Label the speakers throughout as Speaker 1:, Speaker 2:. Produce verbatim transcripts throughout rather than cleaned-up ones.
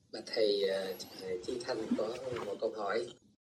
Speaker 1: Và thầy uh, Chi Thanh có một câu hỏi.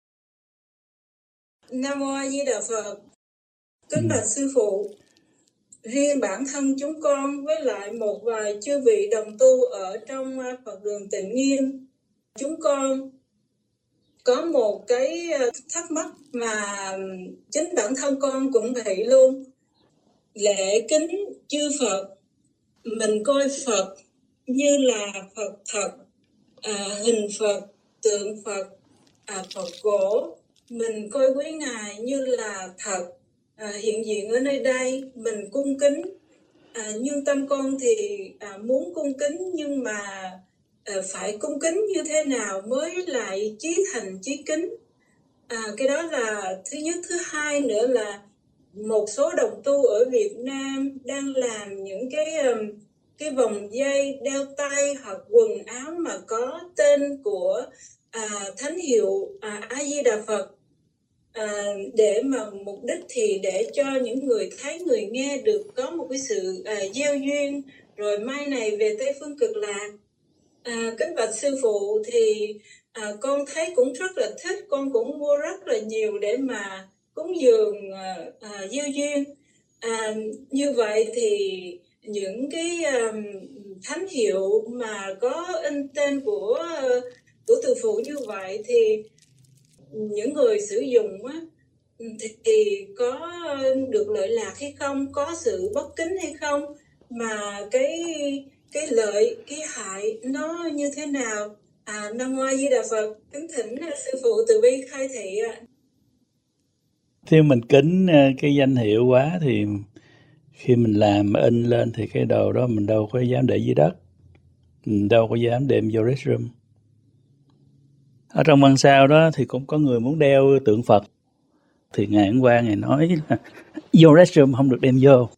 Speaker 2: Nam Mô A Di Đà Phật. Kính bạch sư phụ, riêng bản thân chúng con với lại một vài chư vị đồng tu ở trong Phật đường Tịnh Nghiêm, chúng con có một cái thắc mắc mà chính bản thân con cũng vậy luôn. Lễ kính chư Phật, mình coi Phật như là Phật thật, à, hình Phật, tượng Phật, à, Phật cổ. Mình coi quý Ngài như là thật, à, hiện diện ở nơi đây, mình cung kính. À, nhưng tâm con thì à, muốn cung kính, nhưng mà à, phải cung kính như thế nào mới lại chí thành chí kính. À, cái đó là thứ nhất. Thứ hai nữa là một số đồng tu ở Việt Nam đang làm những cái cái vòng dây đeo tay hoặc quần áo mà có tên của à, thánh hiệu à, A Di Đà Phật, à, để mà mục đích thì để cho những người thấy, người nghe được có một cái sự à, gieo duyên, rồi mai này về Tây Phương Cực Lạc. À, kính bạch sư phụ, thì à, con thấy cũng rất là thích, con cũng mua rất là nhiều để mà cúng dường à, à, gieo duyên. À, như vậy thì những cái um, thánh hiệu mà có in tên của của từ phụ như vậy thì những người sử dụng á, thì, thì có được lợi lạc hay không, có sự bất kính hay không, mà cái cái lợi cái hại nó như thế nào. À, Nam Mô A Di Đà Phật. Kính thỉnh sư phụ từ bi khai thị ạ.
Speaker 3: Khi mình kính cái danh hiệu quá thì khi mình làm in lên thì cái đồ đó mình đâu có dám để dưới đất, mình đâu có dám đem vô restroom. Ở trong văn sao đó thì cũng có người muốn đeo tượng Phật, thì Ngài Ấn Quang Ngài nói là vô restroom không được đem vô.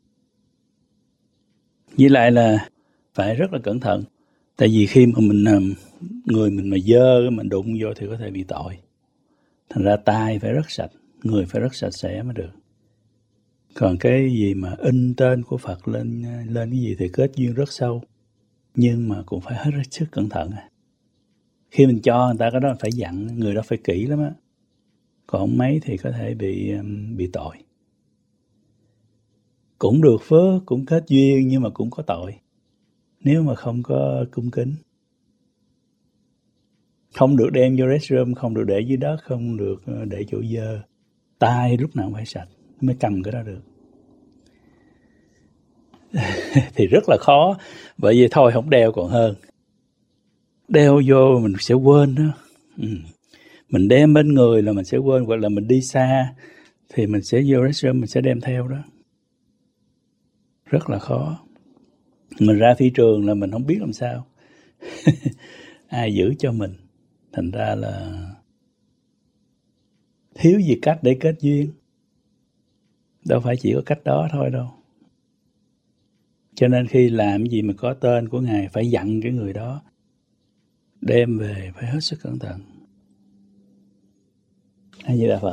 Speaker 3: Với lại là phải rất là cẩn thận, tại vì khi mà mình người mình mà dơ, mình đụng vô thì có thể bị tội. Thành ra tay phải rất sạch, người phải rất sạch sẽ mới được. Còn cái gì mà in tên của Phật lên lên cái gì thì kết duyên rất sâu, nhưng mà cũng phải hết sức cẩn thận. Khi mình cho người ta cái đó phải dặn người đó phải kỹ lắm á, còn mấy thì có thể bị bị tội. Cũng được phước, cũng kết duyên, nhưng mà cũng có tội nếu mà không có cung kính. Không được đem vô restroom, không được để dưới đất, không được để chỗ dơ. Tay lúc nào cũng phải sạch mới cầm cái đó được. Thì rất là khó, bởi vì thôi không đeo còn hơn. Đeo vô mình sẽ quên đó. Ừ. Mình đem bên người là mình sẽ quên, hoặc là mình đi xa thì mình sẽ vô restroom, mình sẽ đem theo đó. Rất là khó. Mình ra phi trường là mình không biết làm sao. Ai giữ cho mình. Thành ra là thiếu gì cách để kết duyên. Đâu phải chỉ có cách đó thôi đâu. Cho nên khi làm gì mà có tên của Ngài phải dặn cái người đó, đem về phải hết sức cẩn thận. A Di Đà Phật.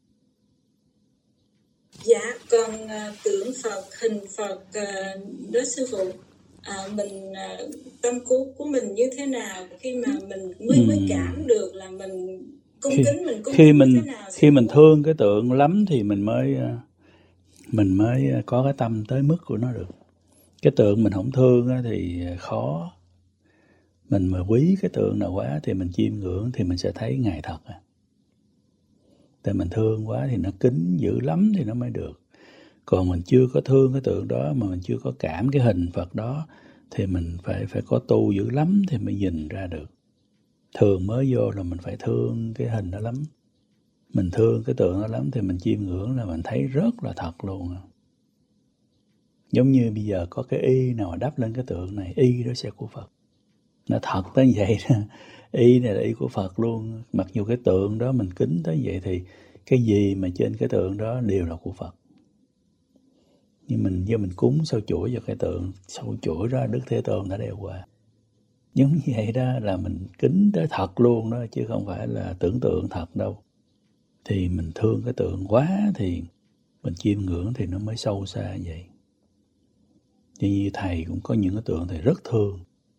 Speaker 2: Dạ, còn uh, tượng Phật, hình Phật, uh, đó sư phụ, à, mình uh, tâm cứu của mình như thế nào khi mà mình mới mới cảm được là mình cung
Speaker 3: khi,
Speaker 2: kính, mình cung
Speaker 3: khi
Speaker 2: kính
Speaker 3: mình,
Speaker 2: như thế nào?
Speaker 3: Khi mình thương cái tượng lắm thì mình mới mình mới có cái tâm tới mức của nó được. Cái tượng mình không thương thì khó. Mình mà quý cái tượng nào quá thì mình chiêm ngưỡng thì mình sẽ thấy Ngài thật. Tại mình thương quá thì nó kính dữ lắm thì nó mới được. Còn mình chưa có thương cái tượng đó mà mình chưa có cảm cái hình Phật đó thì mình phải phải có tu dữ lắm thì mới nhìn ra được. Thường mới vô là mình phải thương cái hình đó lắm. Mình thương cái tượng đó lắm thì mình chiêm ngưỡng là mình thấy rất là thật luôn. Giống như bây giờ có cái y nào mà đắp lên cái tượng này, y đó sẽ của Phật. Nó thật tới vậy đó. Y này là y của Phật luôn. Mặc dù cái tượng đó mình kính tới vậy thì cái gì mà trên cái tượng đó đều là của Phật. Nhưng mình do mình cúng sâu chuỗi vào cái tượng, sâu chuỗi đó Đức Thế Tôn đã đeo qua. Giống như vậy đó là mình kính tới thật luôn đó, chứ không phải là tưởng tượng thật đâu. Thì mình thương cái tượng quá thì mình chiêm ngưỡng thì nó mới sâu xa vậy. Như thầy cũng có những cái tượng thầy rất thương.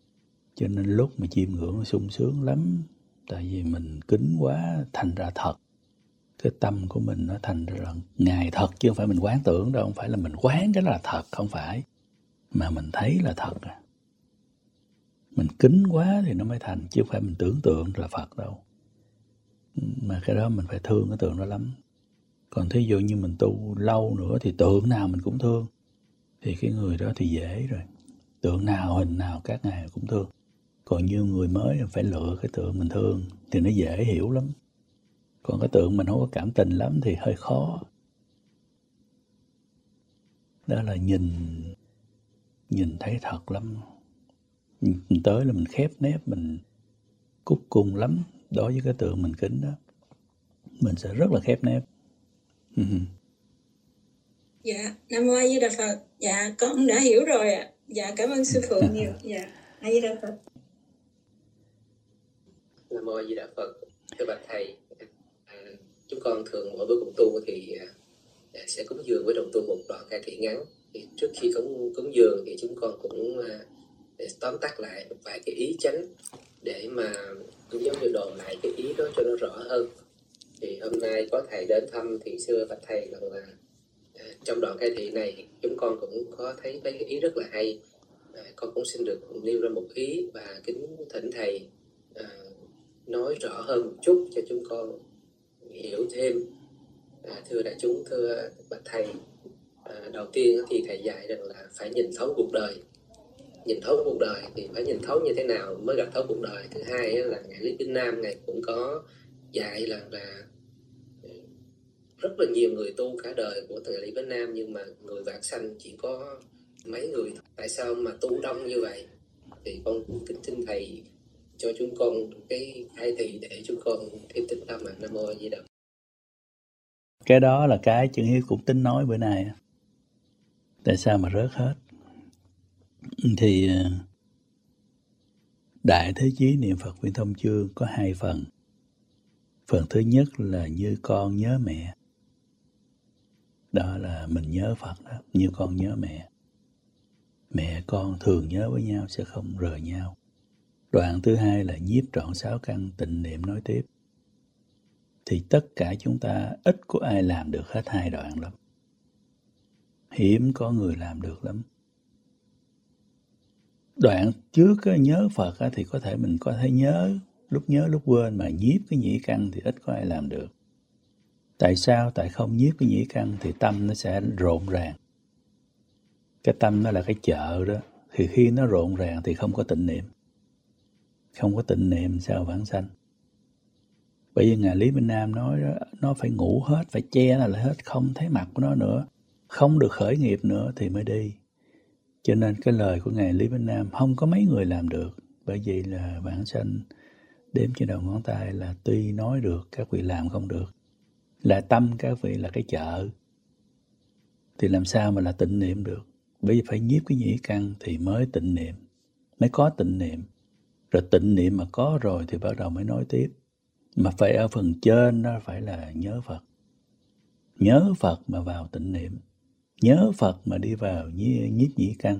Speaker 3: Cho nên lúc mà chiêm ngưỡng nó sung sướng lắm. Tại vì mình kính quá thành ra thật. Cái tâm của mình nó thành ra là Ngài thật, chứ không phải mình quán tưởng đâu. Không phải là mình quán cái đó là thật, không phải. Mà mình thấy là thật. Mình kính quá thì nó mới thành, chứ không phải mình tưởng tượng là Phật đâu. Mà cái đó mình phải thương cái tượng đó lắm. Còn thí dụ như mình tu lâu nữa thì tượng nào mình cũng thương. Thì cái người đó thì dễ rồi. Tượng nào, hình nào các ngài cũng thương. Còn như người mới phải lựa cái tượng mình thương thì nó dễ hiểu lắm. Còn cái tượng mình không có cảm tình lắm thì hơi khó. Đó là nhìn nhìn thấy thật lắm. Mình tới là mình khép nép, mình cúc cung lắm. Đối với cái tượng mình kính đó, mình sẽ rất là khép nép.
Speaker 2: Dạ, Nam Mô A Di Đà Phật. Dạ, con đã hiểu rồi ạ. Dạ, cảm ơn sư phụ nhiều. Dạ, A Di Đà Phật.
Speaker 1: Nam Mô A Di Đà Phật. Thưa bạch thầy, à, chúng con thường mỗi bữa cùng tu thì à, sẽ cúng dường với đồng tu một đoạn cải thiện ngắn. Thì trước khi cúng cúng dường thì chúng con cũng à, để tóm tắt lại một vài cái ý chánh để mà cũng giống như đồn lại cái ý đó cho nó rõ hơn. Thì hôm nay có thầy đến thăm thì xưa bạch thầy rằng là à, trong đoạn cải thiện này chúng con cũng có thấy mấy cái ý rất là hay. À, con cũng xin được nêu ra một ý và kính thỉnh thầy à, nói rõ hơn một chút cho chúng con hiểu thêm. À, thưa đại chúng, thưa bạch thầy, à, đầu tiên thì thầy dạy rằng là phải nhìn thấu cuộc đời. Nhìn thấu cuộc đời thì phải nhìn thấu như thế nào mới gặp thấu cuộc đời. Thứ hai là ngài Lý Vĩnh Nam ngài cũng có dạy là, là rất là nhiều người tu cả đời của ngài Lý Vĩnh Nam, nhưng mà người vãng sanh chỉ có mấy người. Tại sao mà tu đông như vậy? Thì con kính xin thầy cho chúng con cái khai thị để chúng con thêm tín tâm. Nam Mô A Di Đà.
Speaker 3: Cái đó là cái Chân Hiếu cũng tính nói bữa nay. Tại sao mà rớt hết? Thì Đại Thế Chí Niệm Phật Viên Thông Chương có hai phần. Phần thứ nhất là như con nhớ mẹ. Đó là mình nhớ Phật đó, như con nhớ mẹ. Mẹ con thường nhớ với nhau sẽ không rời nhau. Đoạn thứ hai là nhiếp trọn sáu căn tịnh niệm nói tiếp. Thì tất cả chúng ta ít có ai làm được hết hai đoạn lắm. Hiếm có người làm được lắm. Đoạn trước nhớ Phật thì có thể mình có thể nhớ, lúc nhớ lúc quên, mà nhiếp cái nhĩ căn thì ít có ai làm được. Tại sao? Tại không nhiếp cái nhĩ căn thì tâm nó sẽ rộn ràng. Cái tâm nó là cái chợ đó. Thì khi nó rộn ràng thì không có tịnh niệm. Không có tịnh niệm sao vãng sanh? Bởi vì ngài Lý Vĩnh Nam nói đó, nó phải ngủ hết, phải che nó lại hết, không thấy mặt của nó nữa, không được khởi nghiệp nữa thì mới đi. Cho nên cái lời của ngài Lý Vĩnh Nam không có mấy người làm được. Bởi vì là vãng sanh đếm trên đầu ngón tay là tuy nói được, các vị làm không được. Là tâm các vị là cái chợ. Thì làm sao mà là tịnh niệm được? Bởi vì phải nhiếp cái nhĩ căn thì mới tịnh niệm, mới có tịnh niệm. Rồi tịnh niệm mà có rồi thì bắt đầu mới nói tiếp. Mà phải ở phần trên đó phải là nhớ Phật. Nhớ Phật mà vào tịnh niệm. Nhớ Phật mà đi vào nhiếp nhĩ căn.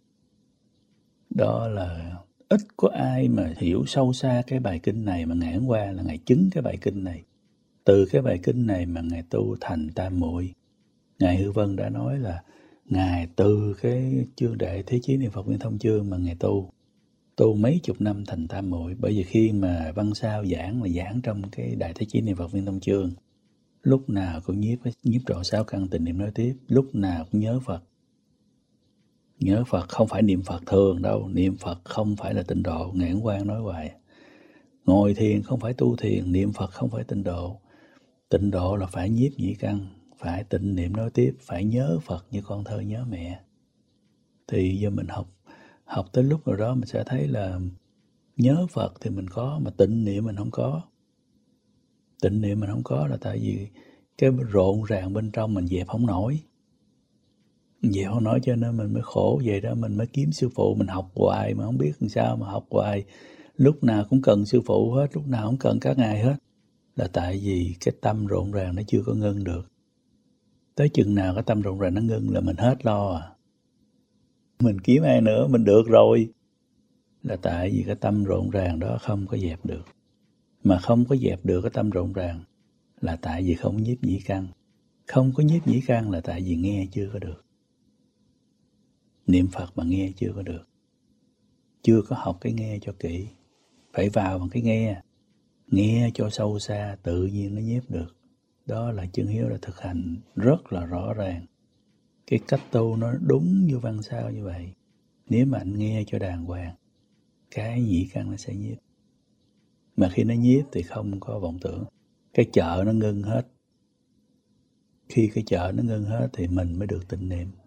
Speaker 3: Đó là ít có ai mà hiểu sâu xa cái bài kinh này, mà ngày hôm qua là ngài chứng cái bài kinh này. Từ cái bài kinh này mà ngài tu thành tam muội. Ngài Hư Vân đã nói là ngài từ cái chương Đại Thế Chí Niệm Phật Viên Thông Chương mà ngài tu. Tu mấy chục năm thành tam muội. Bởi vì khi mà Văn Sao giảng là giảng trong cái Đại Thế Chí Niệm Phật Viên Thông Chương. Lúc nào cũng nhiếp, nhiếp trọn sáu căn tịnh niệm nói tiếp. Lúc nào cũng nhớ Phật. Nhớ Phật không phải niệm Phật thường đâu. Niệm Phật không phải là tịnh độ. Ngài Ấn Quang nói hoài. Ngồi thiền không phải tu thiền. Niệm Phật không phải tịnh độ. Tịnh độ là phải nhiếp nhĩ căn. Phải tịnh niệm nói tiếp. Phải nhớ Phật như con thơ nhớ mẹ. Thì giờ mình học Học tới lúc nào đó mình sẽ thấy là nhớ Phật thì mình có, mà tịnh niệm mình không có. Tịnh niệm mình không có là tại vì cái rộn ràng bên trong mình dẹp không nổi. Dẹp không nổi cho nên mình mới khổ. Vậy đó mình mới kiếm sư phụ, mình học hoài mà không biết làm sao mà học hoài. Lúc nào cũng cần sư phụ hết, lúc nào cũng cần các ngài hết. Là tại vì cái tâm rộn ràng nó chưa có ngưng được. Tới chừng nào cái tâm rộn ràng nó ngưng là mình hết lo à. Mình kiếm ai nữa, mình được rồi. là tại vì cái tâm rộn ràng đó không có dẹp được. Mà không có dẹp được cái tâm rộn ràng là tại vì không nhiếp nhĩ căn. Không có nhiếp nhĩ căn là tại vì nghe chưa có được. Niệm Phật mà nghe chưa có được. Chưa có học cái nghe cho kỹ. Phải vào bằng cái nghe. Nghe cho sâu xa, tự nhiên nó nhiếp được. Đó là chân hiếu đã thực hành rất là rõ ràng. Cái cách tu nó đúng như văn sao như vậy. Nếu mà anh nghe cho đàng hoàng, cái nhĩ căn nó sẽ nhiếp. Mà khi nó nhiếp thì không có vọng tưởng. Cái chợ nó ngưng hết. Khi cái chợ nó ngưng hết thì mình mới được tịnh niệm.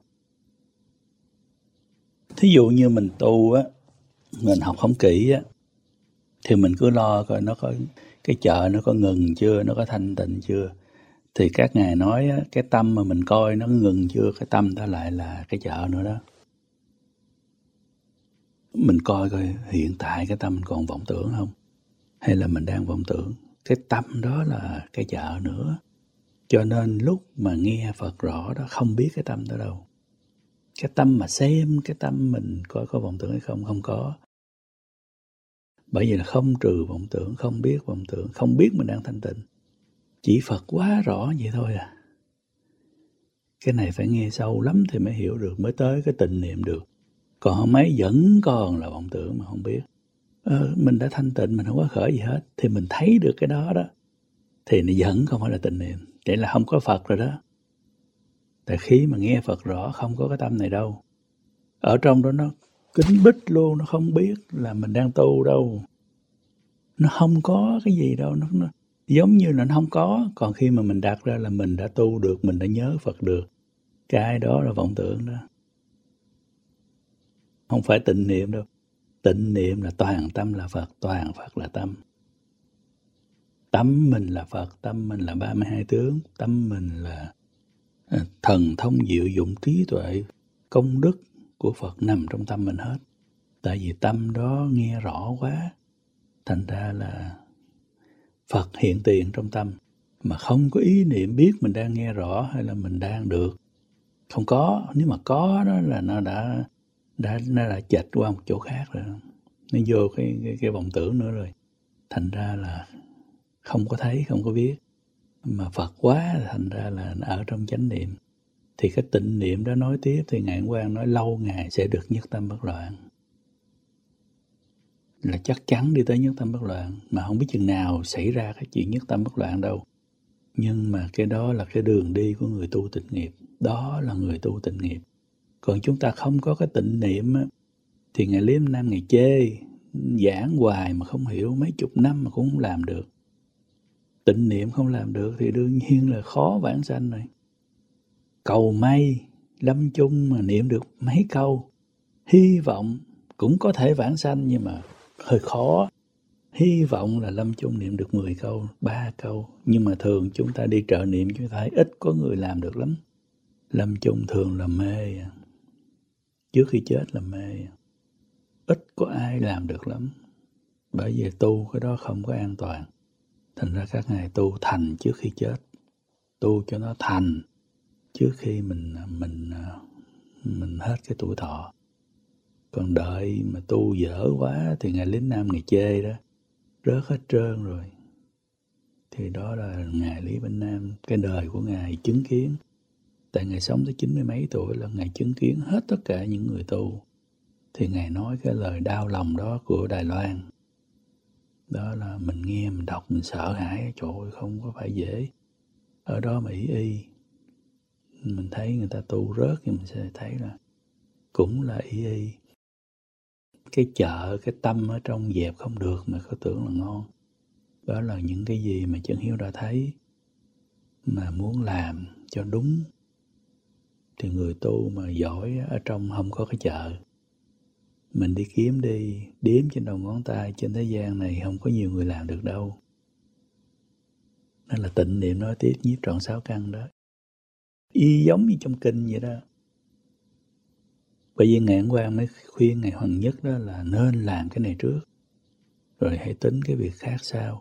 Speaker 3: Thí dụ như mình tu á, mình học không kỹ á, thì mình cứ lo coi nó có cái chợ nó có ngừng chưa, nó có thanh tịnh chưa. Thì các ngài nói á, cái tâm mà mình coi nó ngừng chưa, cái tâm đó lại là cái chợ nữa đó. Mình coi coi hiện tại cái tâm còn vọng tưởng không? Hay là mình đang vọng tưởng? Cái tâm đó là cái chợ nữa. Cho nên lúc mà nghe Phật rõ đó, không biết cái tâm đó đâu. Cái tâm mà xem cái tâm mình coi có vọng tưởng hay không, không có. Bởi vì là không trừ vọng tưởng, không biết vọng tưởng, không biết mình đang thanh tịnh. Chỉ Phật quá rõ vậy thôi à. Cái này phải nghe sâu lắm thì mới hiểu được, mới tới cái tịnh niệm được. Còn không mấy vẫn còn là vọng tưởng mà không biết. Ờ, mình đã thanh tịnh, mình không có khởi gì hết. Thì mình thấy được cái đó đó. Thì nó vẫn không phải là tịnh niệm. Vậy là không có Phật rồi đó. Tại khi mà nghe Phật rõ không có cái tâm này đâu. Ở trong đó nó kín bít luôn, nó không biết là mình đang tu đâu. Nó không có cái gì đâu, nó, nó giống như là nó không có. Còn khi mà mình đặt ra là mình đã tu được, mình đã nhớ Phật được, cái đó là vọng tưởng đó. Không phải tịnh niệm đâu. Tịnh niệm là toàn tâm là Phật, toàn Phật là tâm. Tâm mình là Phật, tâm mình là ba mươi hai tướng, tâm mình là thần thông diệu dụng trí tuệ, công đức của Phật nằm trong tâm mình hết. Tại vì tâm đó nghe rõ quá, thành ra là Phật hiện tiền trong tâm. Mà không có ý niệm biết mình đang nghe rõ hay là mình đang được. Không có, nếu mà có đó là nó đã đã nó đã chệch qua một chỗ khác rồi. Nó vô cái, cái, cái vọng tưởng nữa rồi. Thành ra là không có thấy, không có biết. Mà Phật quá thành ra là ở trong chánh niệm. Thì cái tịnh niệm đó nói tiếp thì Ngài Quang nói lâu ngày sẽ được nhất tâm bất loạn. Là chắc chắn đi tới nhất tâm bất loạn. Mà không biết chừng nào xảy ra cái chuyện nhất tâm bất loạn đâu. Nhưng mà cái đó là cái đường đi của người tu tịnh nghiệp. Đó là người tu tịnh nghiệp. Còn chúng ta không có cái tịnh niệm á, thì Ngài Liêm Nam Ngài chê, giảng hoài mà không hiểu, mấy chục năm mà cũng không làm được. Tịnh niệm không làm được thì đương nhiên là khó vãng sanh rồi. Cầu may, lâm chung mà niệm được mấy câu, hy vọng cũng có thể vãng sanh nhưng mà hơi khó. Hy vọng là lâm chung niệm được mười câu, ba câu. Nhưng mà thường chúng ta đi trợ niệm chúng ta thấy ít có người làm được lắm. Lâm chung thường là mê. Trước khi chết là mê. Ít có ai làm được lắm. Bởi vì tu cái đó không có an toàn. Thành ra các ngài tu thành trước khi chết. Tu cho nó thành trước khi mình mình mình hết cái tuổi thọ. Còn đợi mà tu dở quá thì Ngài Lý Nam Ngài chê đó. Rớt hết trơn rồi. Thì đó là Ngài Lý Vĩnh Nam. Cái đời của Ngài chứng kiến. Tại Ngài sống tới chín mươi mấy tuổi là Ngài chứng kiến hết tất cả những người tu. Thì Ngài nói cái lời đau lòng đó của Đài Loan. Đó là mình nghe, mình đọc, mình sợ hãi. Trời ơi, không có phải dễ. Ở đó mà ý y. Mình thấy người ta tu rớt thì mình sẽ thấy là cũng là ý y. Cái chợ, cái tâm ở trong dẹp không được mà có tưởng là ngon. Đó là những cái gì mà Chân Hiếu đã thấy. Mà muốn làm cho đúng thì người tu mà giỏi ở trong không có cái chợ. Mình đi kiếm đi, đếm trên đầu ngón tay trên thế gian này không có nhiều người làm được đâu. Nên là tịnh niệm nói tiếp nhiếp trọn sáu căn đó. Y giống như trong kinh vậy đó. Bởi vì Ngài Quang mới khuyên Ngài Hoàng Nhất đó là nên làm cái này trước. Rồi hãy tính cái việc khác sau.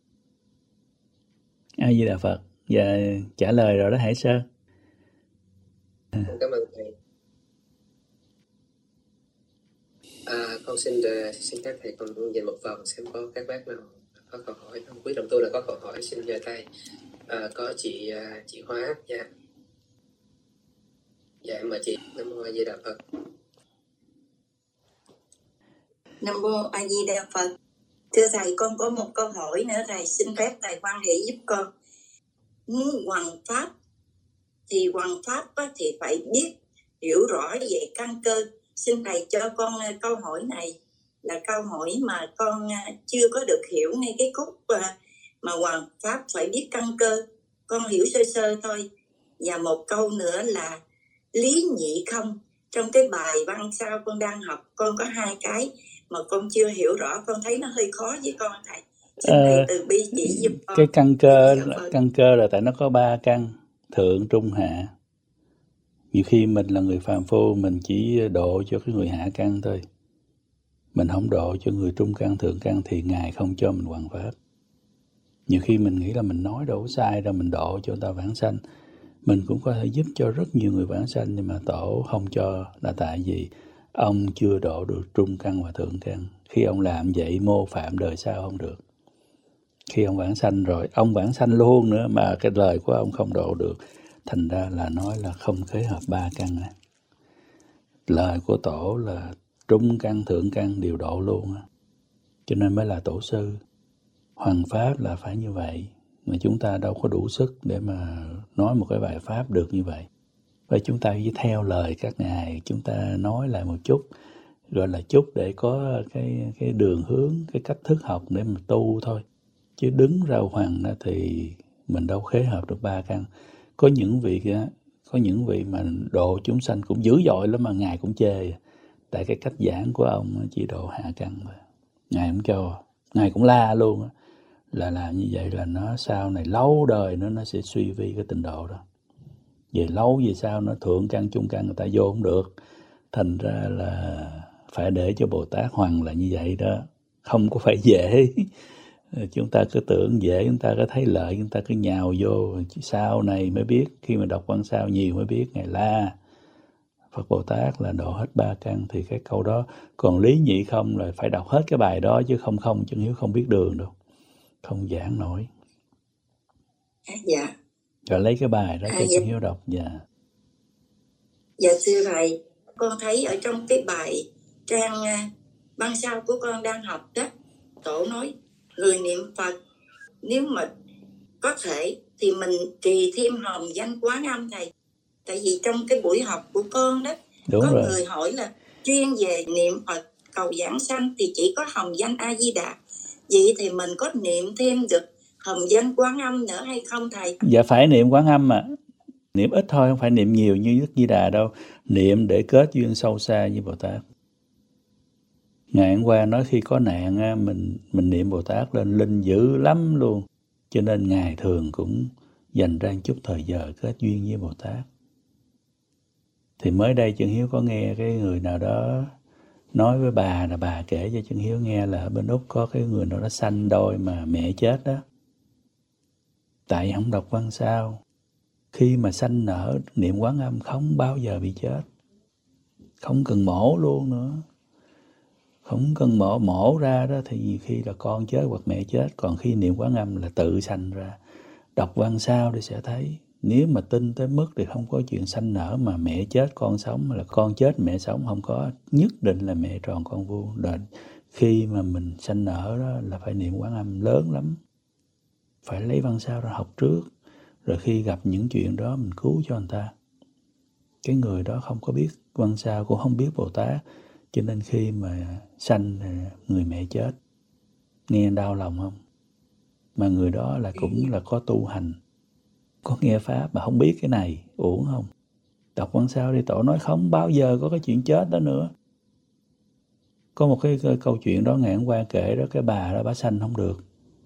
Speaker 3: A Di Đà Phật. Dạ trả lời rồi đó Hải Sơn.
Speaker 1: Cảm ơn thầy. À, con xin uh, xin các thầy con dành một vòng xem có các bác nào có câu hỏi không. Quý đồng tu là có câu hỏi xin giơ tay. À, có chị uh, chị Hóa, dạ dạ em mời chị. Nam mô A Di Đà Phật.
Speaker 4: Nam mô A Di Đà Phật. Thưa thầy, con có một câu hỏi nữa thầy, xin phép thầy quan hệ giúp con. Muốn hoằng pháp thì hoằng pháp thì phải biết hiểu rõ về căn cơ. Xin thầy cho con câu hỏi này là câu hỏi mà con chưa có được hiểu ngay cái khúc mà hoằng pháp phải biết căn cơ. Con hiểu sơ sơ thôi. Và một câu nữa là lý nhị không. Trong cái bài văn sau con đang học, con có hai cái mà con chưa hiểu rõ, con thấy nó hơi khó với con thầy. Xin thầy từ bi chỉ giúp con.
Speaker 3: Cái căn cơ, căn cơ là tại nó có ba căn, thượng, trung, hạ. Nhiều khi mình là người phàm phu, mình chỉ độ cho cái người hạ căn thôi. Mình không độ cho người trung căn, thượng căn thì Ngài không cho mình hoằng pháp. Nhiều khi mình nghĩ là mình nói đâu sai đâu, mình độ cho người ta vãng sanh. Mình cũng có thể giúp cho rất nhiều người vãng sanh, nhưng mà tổ không cho là tại vì ông chưa độ được trung căn và thượng căn. Khi ông làm vậy mô phạm đời sau không được. Khi ông vãng sanh rồi, ông vãng sanh luôn nữa mà cái lời của ông không độ được. Thành ra là nói là không khế hợp ba căn này. Lời của tổ là trung căn, thượng căn đều độ luôn. Cho nên mới là tổ sư. Hoằng pháp là phải như vậy. Mà chúng ta đâu có đủ sức để mà nói một cái bài pháp được như vậy. Vậy chúng ta chỉ theo lời các ngài, chúng ta nói lại một chút, gọi là chút để có cái, cái đường hướng, cái cách thức học để mà tu thôi. Chứ đứng ra hoằng thì mình đâu khế hợp được ba căn. Có những vị có những vị mà độ chúng sanh cũng dữ dội lắm mà Ngài cũng chê. Tại cái cách giảng của ông chỉ độ hạ căn thôi. Ngài không cho, Ngài cũng la luôn. Là làm như vậy là nó sau này lâu đời nó nó sẽ suy vi cái tình độ đó. Về lâu về sau nó thượng căn, trung căn người ta vô không được. Thành ra là phải để cho Bồ Tát hoằng là như vậy đó. Không có phải dễ. Chúng ta cứ tưởng dễ, chúng ta có thấy lợi, chúng ta cứ nhào vô. Sau này mới biết, khi mà đọc văn sao nhiều mới biết Ngài la. Phật Bồ Tát là độ hết ba căn thì cái câu đó. Còn lý nhị không là phải đọc hết cái bài đó chứ không không chân hiếu không biết đường đâu. Không giảng nổi.
Speaker 4: À, dạ.
Speaker 3: Rồi lấy cái bài đó
Speaker 4: à,
Speaker 3: cho
Speaker 4: dạ.
Speaker 3: chân hiếu đọc. Dạ.
Speaker 4: Dạ thưa thầy, con thấy ở trong cái bài trang văn sau của con đang học đó, tổ nói người niệm Phật nếu mà có thể thì mình trì thêm hồng danh Quán Âm thầy. Tại vì trong cái buổi học của con đó,
Speaker 3: Đúng
Speaker 4: có
Speaker 3: rồi.
Speaker 4: người hỏi là chuyên về niệm Phật cầu giảng sanh thì chỉ có hồng danh A Di Đà. Vậy thì mình có niệm thêm được hồng danh Quán Âm nữa hay không thầy?
Speaker 3: Dạ phải niệm Quán Âm mà. Niệm ít thôi, không phải niệm nhiều như Đức Di Đà đâu. Niệm để kết duyên sâu xa với Bồ Tát. Ngày hôm qua nói khi có nạn mình mình niệm Bồ Tát lên linh dữ lắm luôn. Cho nên Ngài thường cũng dành ra chút thời giờ kết duyên với Bồ Tát. Thì mới đây Chân Hiếu có nghe cái người nào đó nói với bà, là bà kể cho Chân Hiếu nghe là bên Úc có cái người nào đó sanh đôi mà mẹ chết đó. Tại không đọc văn sao. Khi mà sanh nở niệm Quán Âm không bao giờ bị chết. Không cần mổ luôn nữa. Không cần mổ, mổ ra đó thì nhiều khi là con chết hoặc mẹ chết. Còn khi niệm Quán Âm là tự sanh ra. Đọc văn sao thì sẽ thấy. Nếu mà tin tới mức thì không có chuyện sanh nở mà mẹ chết con sống, mà là con chết mẹ sống, không có. Nhất định là mẹ tròn con vuông. Rồi khi mà mình sanh nở đó là phải niệm Quán Âm lớn lắm. Phải lấy văn sao ra học trước. Rồi khi gặp những chuyện đó mình cứu cho người ta. Cái người đó không có biết văn sao, cũng không biết Bồ Tát. Cho nên khi mà sanh người mẹ chết, nghe đau lòng không? Mà người đó là cũng là có tu hành, có nghe Pháp mà không biết cái này, uổng không? Đọc văn sao đi, tổ nói không bao giờ có cái chuyện chết đó nữa. Có một cái, cái câu chuyện đó ngày hôm qua kể đó, cái bà đó bà sanh không được.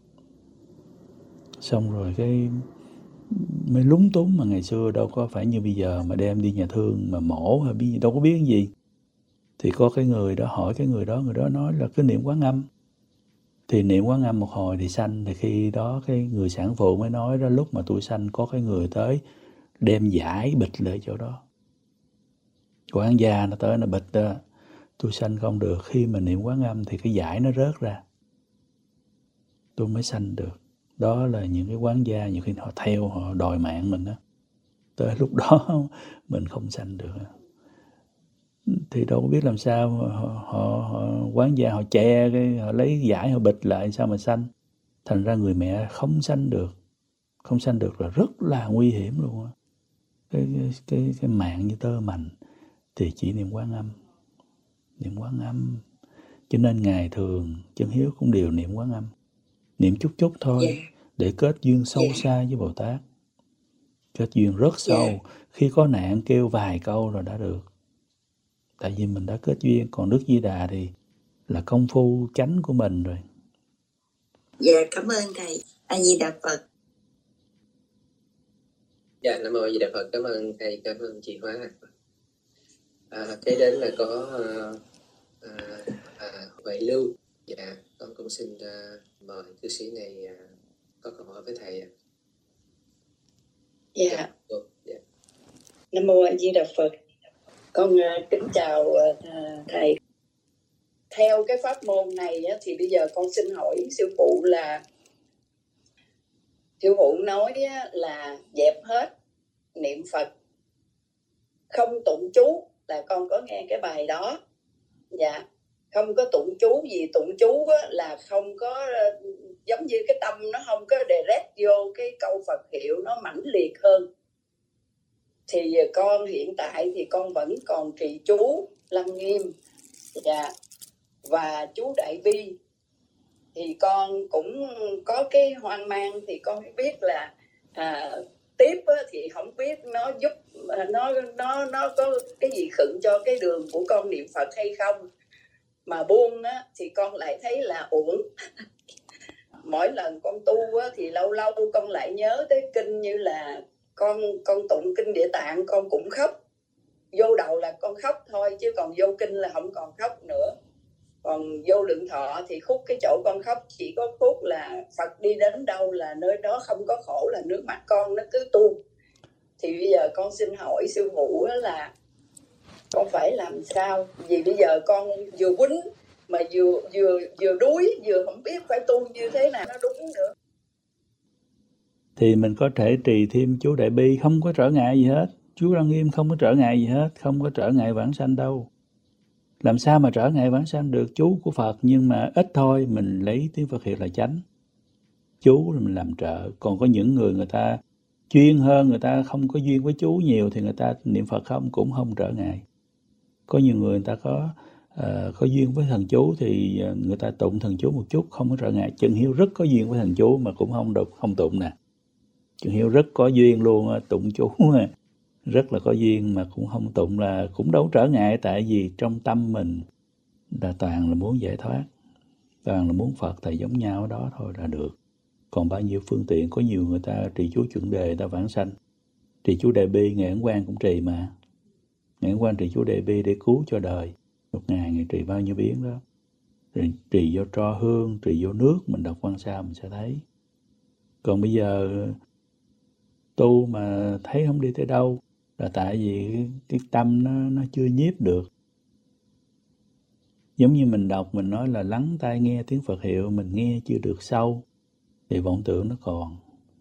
Speaker 3: Xong rồi cái mới lúng túng, mà ngày xưa đâu có phải như bây giờ mà đem đi nhà thương mà mổ hay biết, đâu có biết cái gì. Thì có cái người đó hỏi cái người đó, người đó nói là cứ niệm Quán Âm. Thì niệm Quán Âm một hồi thì sanh. Thì khi đó cái người sản phụ mới nói đó, lúc mà tôi sanh có cái người tới đem giải bịch lại chỗ đó. Quản gia nó tới nó bịch đó. tôi sanh không được. Khi mà niệm Quán Âm thì cái giải nó rớt ra, tôi mới sanh được. Đó là những cái quán gia nhiều khi họ theo, họ đòi mạng mình đó. Tới lúc đó mình không sanh được thì đâu có biết làm sao. Họ, họ, họ quán gia họ che cái, họ lấy giải họ bịt lại sao mà sanh. Thành ra người mẹ không sanh được, không sanh được là rất là nguy hiểm luôn á. Cái, cái, cái, cái mạng như tơ mành thì chỉ niệm Quán Âm, niệm Quán Âm. Cho nên ngày thường Chân Hiếu cũng đều niệm Quán Âm, niệm chút chút thôi,
Speaker 4: Yeah.
Speaker 3: để kết duyên sâu
Speaker 4: Yeah.
Speaker 3: xa với Bồ Tát. Kết duyên rất sâu.
Speaker 4: Yeah.
Speaker 3: Khi có nạn kêu vài câu rồi đã được. Tại vì mình đã kết duyên. Còn Đức Di Đà thì là công phu chánh của mình rồi.
Speaker 4: Dạ, cảm ơn thầy. A Di Đà Phật.
Speaker 1: Dạ, Nam Mô A Di Đà Phật. Cảm ơn thầy, cảm ơn chị Hóa. À, kế đến là có à, à, Huệ Lưu. Dạ, con cũng xin à, mời cư sĩ này à, có câu hỏi với thầy.
Speaker 5: Dạ.
Speaker 1: Dạ. Dạ.
Speaker 5: Nam Mô A Di Đà Phật. Con uh, kính chào uh, thầy. Theo cái pháp môn này á, thì bây giờ con xin hỏi sư phụ là sư phụ nói á, là dẹp hết niệm Phật, không tụng chú, là con có nghe cái bài đó. Dạ, không có tụng chú gì. Tụng chú á, là không có uh, giống như cái tâm nó không có direct vô cái câu Phật hiệu, nó mãnh liệt hơn. Thì con hiện tại thì con vẫn còn trì chú Lăng Nghiêm, dạ, và chú Đại Bi. Thì con cũng có cái hoang mang, thì con biết là à, tiếp á, thì không biết nó giúp nó nó nó có cái gì khựng cho cái đường của con niệm Phật hay không. Mà buông á, thì con lại thấy là uổng. Mỗi lần con tu á, thì lâu lâu con lại nhớ tới kinh, như là con con tụng kinh Địa Tạng con cũng khóc. Vô đầu là con khóc thôi, chứ còn vô kinh là không còn khóc nữa. Còn vô Lượng Thọ thì khúc cái chỗ con khóc chỉ có khúc là Phật đi đến đâu là nơi đó không có khổ, là nước mắt con nó cứ tuôn. Thì bây giờ con xin hỏi sư phụ là con phải làm sao? Vì bây giờ con vừa quýnh mà vừa vừa vừa đuối, vừa không biết phải tu như thế nào nó đúng nữa.
Speaker 3: Thì mình có thể trì thêm chú Đại Bi, không có trở ngại gì hết. Chú Lăng Nghiêm không có trở ngại gì hết, không có trở ngại vãng sanh đâu. Làm sao mà trở ngại vãng sanh được? Chú của Phật nhưng mà ít thôi, mình lấy tiếng Phật hiệu là chánh. Chú là mình làm trợ. Còn có những người người ta chuyên hơn, người ta không có duyên với chú nhiều thì người ta niệm Phật không cũng không trở ngại. Có nhiều người người ta có uh, có duyên với thần chú thì người ta tụng thần chú một chút không có trở ngại. Chân Hiếu rất có duyên với thần chú mà cũng không được không tụng nè. Chân Hiếu rất có duyên luôn, tụng chú rất là có duyên mà cũng không tụng là cũng đâu trở ngại. Tại vì trong tâm mình là toàn là muốn giải thoát, toàn là muốn Phật thầy giống nhau đó thôi là được. Còn bao nhiêu phương tiện, có nhiều người ta trì chú chuẩn đề, người ta vãng sanh. Trì chú Đại Bi, Ngài Ấn Quang cũng trì mà. Ngài Ấn Quang trì chú Đại Bi để cứu cho đời. Một ngày Ngài trì bao nhiêu biến đó. Rồi trì vô tro hương, trì vô nước, mình đọc quan sao mình sẽ thấy. Còn bây giờ tu mà thấy không đi tới đâu là tại vì cái, cái tâm nó, nó chưa nhiếp được. Giống như mình đọc, mình nói là lắng tai nghe tiếng Phật hiệu, mình nghe chưa được sâu thì vọng tưởng nó còn.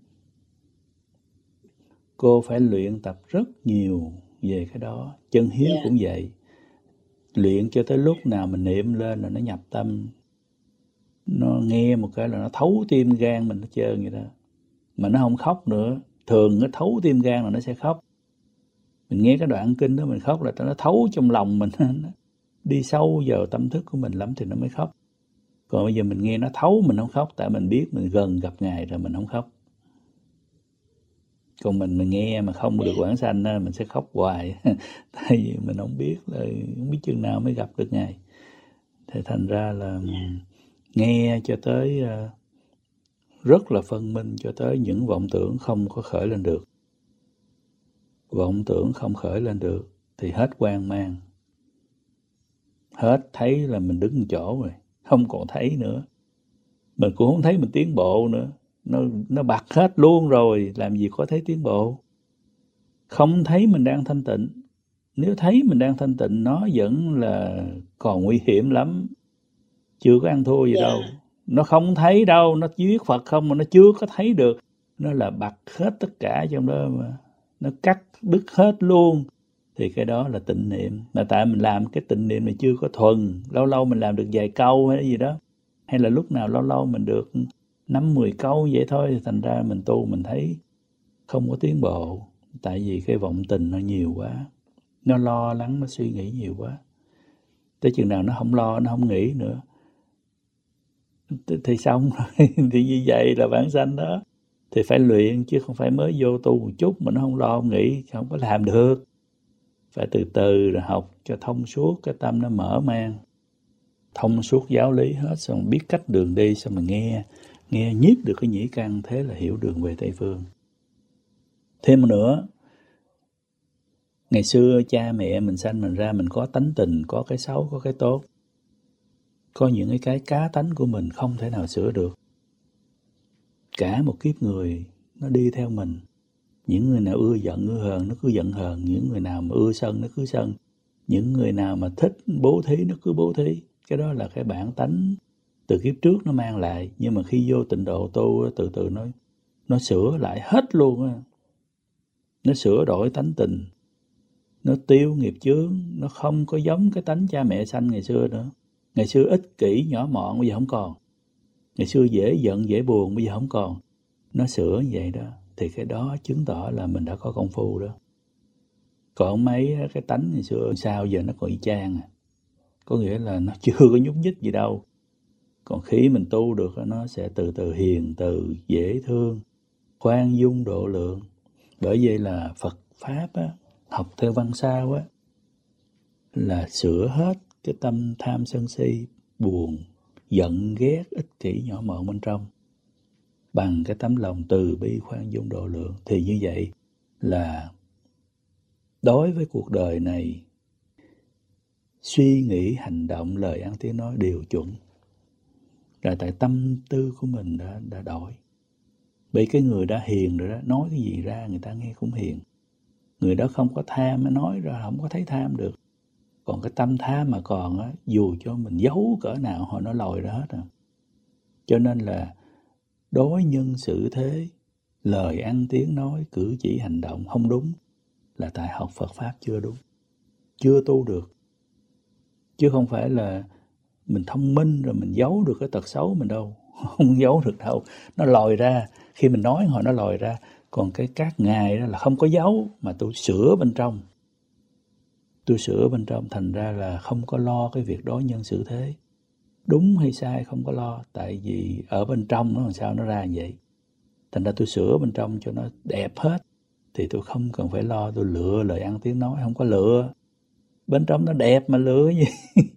Speaker 3: Cô phải luyện tập rất nhiều về cái đó. Chân Hiếu
Speaker 5: Yeah.
Speaker 3: cũng vậy. Luyện cho tới lúc nào mình niệm lên là nó nhập tâm. Nó nghe một cái là nó thấu tim gan mình hết trơn vậy đó. Mà nó không khóc nữa. Thường nó thấu tim gan là nó sẽ khóc. Mình nghe cái đoạn kinh đó mình khóc là nó thấu trong lòng mình. Đi sâu vào tâm thức của mình lắm thì nó mới khóc. Còn bây giờ mình nghe nó thấu mình không khóc. Tại mình biết mình gần gặp Ngài rồi mình không khóc. Còn mình mình nghe mà không được vãng sanh mình sẽ khóc hoài. Tại vì mình không biết là không biết chừng nào mới gặp được Ngài. Thì thành ra là nghe cho tới rất là phân minh, cho tới những vọng tưởng không có khởi lên được. Vọng tưởng không khởi lên được thì hết hoang mang. Hết thấy là mình đứng một chỗ rồi, không còn thấy nữa. Mình cũng không thấy mình tiến bộ nữa. Nó, nó bạc hết luôn rồi, làm gì có thấy tiến bộ. Không thấy mình đang thanh tịnh. Nếu thấy mình đang thanh tịnh, nó vẫn là còn nguy hiểm lắm, chưa có ăn thua gì
Speaker 5: Dạ.
Speaker 3: đâu. Nó không thấy đâu, nó chỉ biết Phật không mà nó chưa có thấy được. Nó là bật hết tất cả trong đó mà, nó cắt đứt hết luôn. Thì cái đó là tịnh niệm. Mà tại mình làm cái tịnh niệm này chưa có thuần, lâu lâu mình làm được vài câu hay gì đó, hay là lúc nào lâu lâu mình được năm mười câu vậy thôi, thì thành ra mình tu mình thấy không có tiến bộ. Tại vì cái vọng tình nó nhiều quá, nó lo lắng, nó suy nghĩ nhiều quá. Tới chừng nào nó không lo, nó không nghĩ nữa thì xong rồi. Thì như vậy là bản sanh đó. Thì phải luyện chứ không phải mới vô tu một chút mà nó không lo không nghĩ, không có làm được. Phải từ từ rồi học cho thông suốt, cái tâm nó mở mang, thông suốt giáo lý hết, xong biết cách đường đi, xong mà nghe, nghe nhiếp được cái nhĩ căn, thế là hiểu đường về Tây Phương. Thêm nữa, ngày xưa cha mẹ mình sanh mình ra, mình có tánh tình, có cái xấu, có cái tốt. Có những cái, cái cá tánh của mình không thể nào sửa được. Cả một kiếp người nó đi theo mình. Những người nào ưa giận, ưa hờn, nó cứ giận hờn. Những người nào mà ưa sân, nó cứ sân. Những người nào mà thích bố thí, nó cứ bố thí. Cái đó là cái bản tánh từ kiếp trước nó mang lại. Nhưng mà khi vô tịnh độ tu, từ từ nó, nó sửa lại hết luôn á. Nó sửa đổi tánh tình. Nó tiêu nghiệp chướng. Nó không có giống cái tánh cha mẹ sanh ngày xưa nữa. Ngày xưa ích kỷ, nhỏ mọn, bây giờ không còn. Ngày xưa dễ giận, dễ buồn, bây giờ không còn. Nó sửa như vậy đó. Thì cái đó chứng tỏ là mình đã có công phu đó. Còn mấy cái tánh ngày xưa sao giờ nó còn y chang à. Có nghĩa là nó chưa có nhúc nhích gì đâu. Còn khi mình tu được, nó sẽ từ từ hiền từ, dễ thương, khoan dung độ lượng. Bởi vậy là Phật Pháp á, học theo văn sao á, là sửa hết cái tâm tham sân si, buồn, giận, ghét, ích kỷ, nhỏ mọn bên trong. Bằng cái tấm lòng từ bi, khoan dung độ lượng. Thì như vậy là đối với cuộc đời này, suy nghĩ, hành động, lời ăn tiếng nói đều chuẩn. Là tại tâm tư của mình đã, đã đổi. Bởi cái người đã hiền rồi đó, nói cái gì ra người ta nghe cũng hiền. Người đó không có tham, nói ra không có thấy tham được. Còn cái tâm tham mà còn á, dù cho mình giấu cỡ nào họ nó lòi ra hết à. Cho nên là đối nhân xử thế, lời ăn tiếng nói, cử chỉ hành động không đúng, là tại học Phật Pháp chưa đúng, chưa tu được. Chứ không phải là mình thông minh rồi mình giấu được cái tật xấu mình đâu. Không giấu được đâu, nó lòi ra. Khi mình nói họ nó lòi ra. Còn cái các ngài đó là không có giấu, mà tôi sửa bên trong. Tôi sửa bên trong, thành ra là không có lo cái việc đối nhân xử thế. Đúng hay sai không có lo, tại vì ở bên trong nó làm sao nó ra vậy. Thành ra tôi sửa bên trong cho nó đẹp hết, thì tôi không cần phải lo tôi lựa lời ăn tiếng nói, không có lựa. Bên trong nó đẹp mà lựa gì.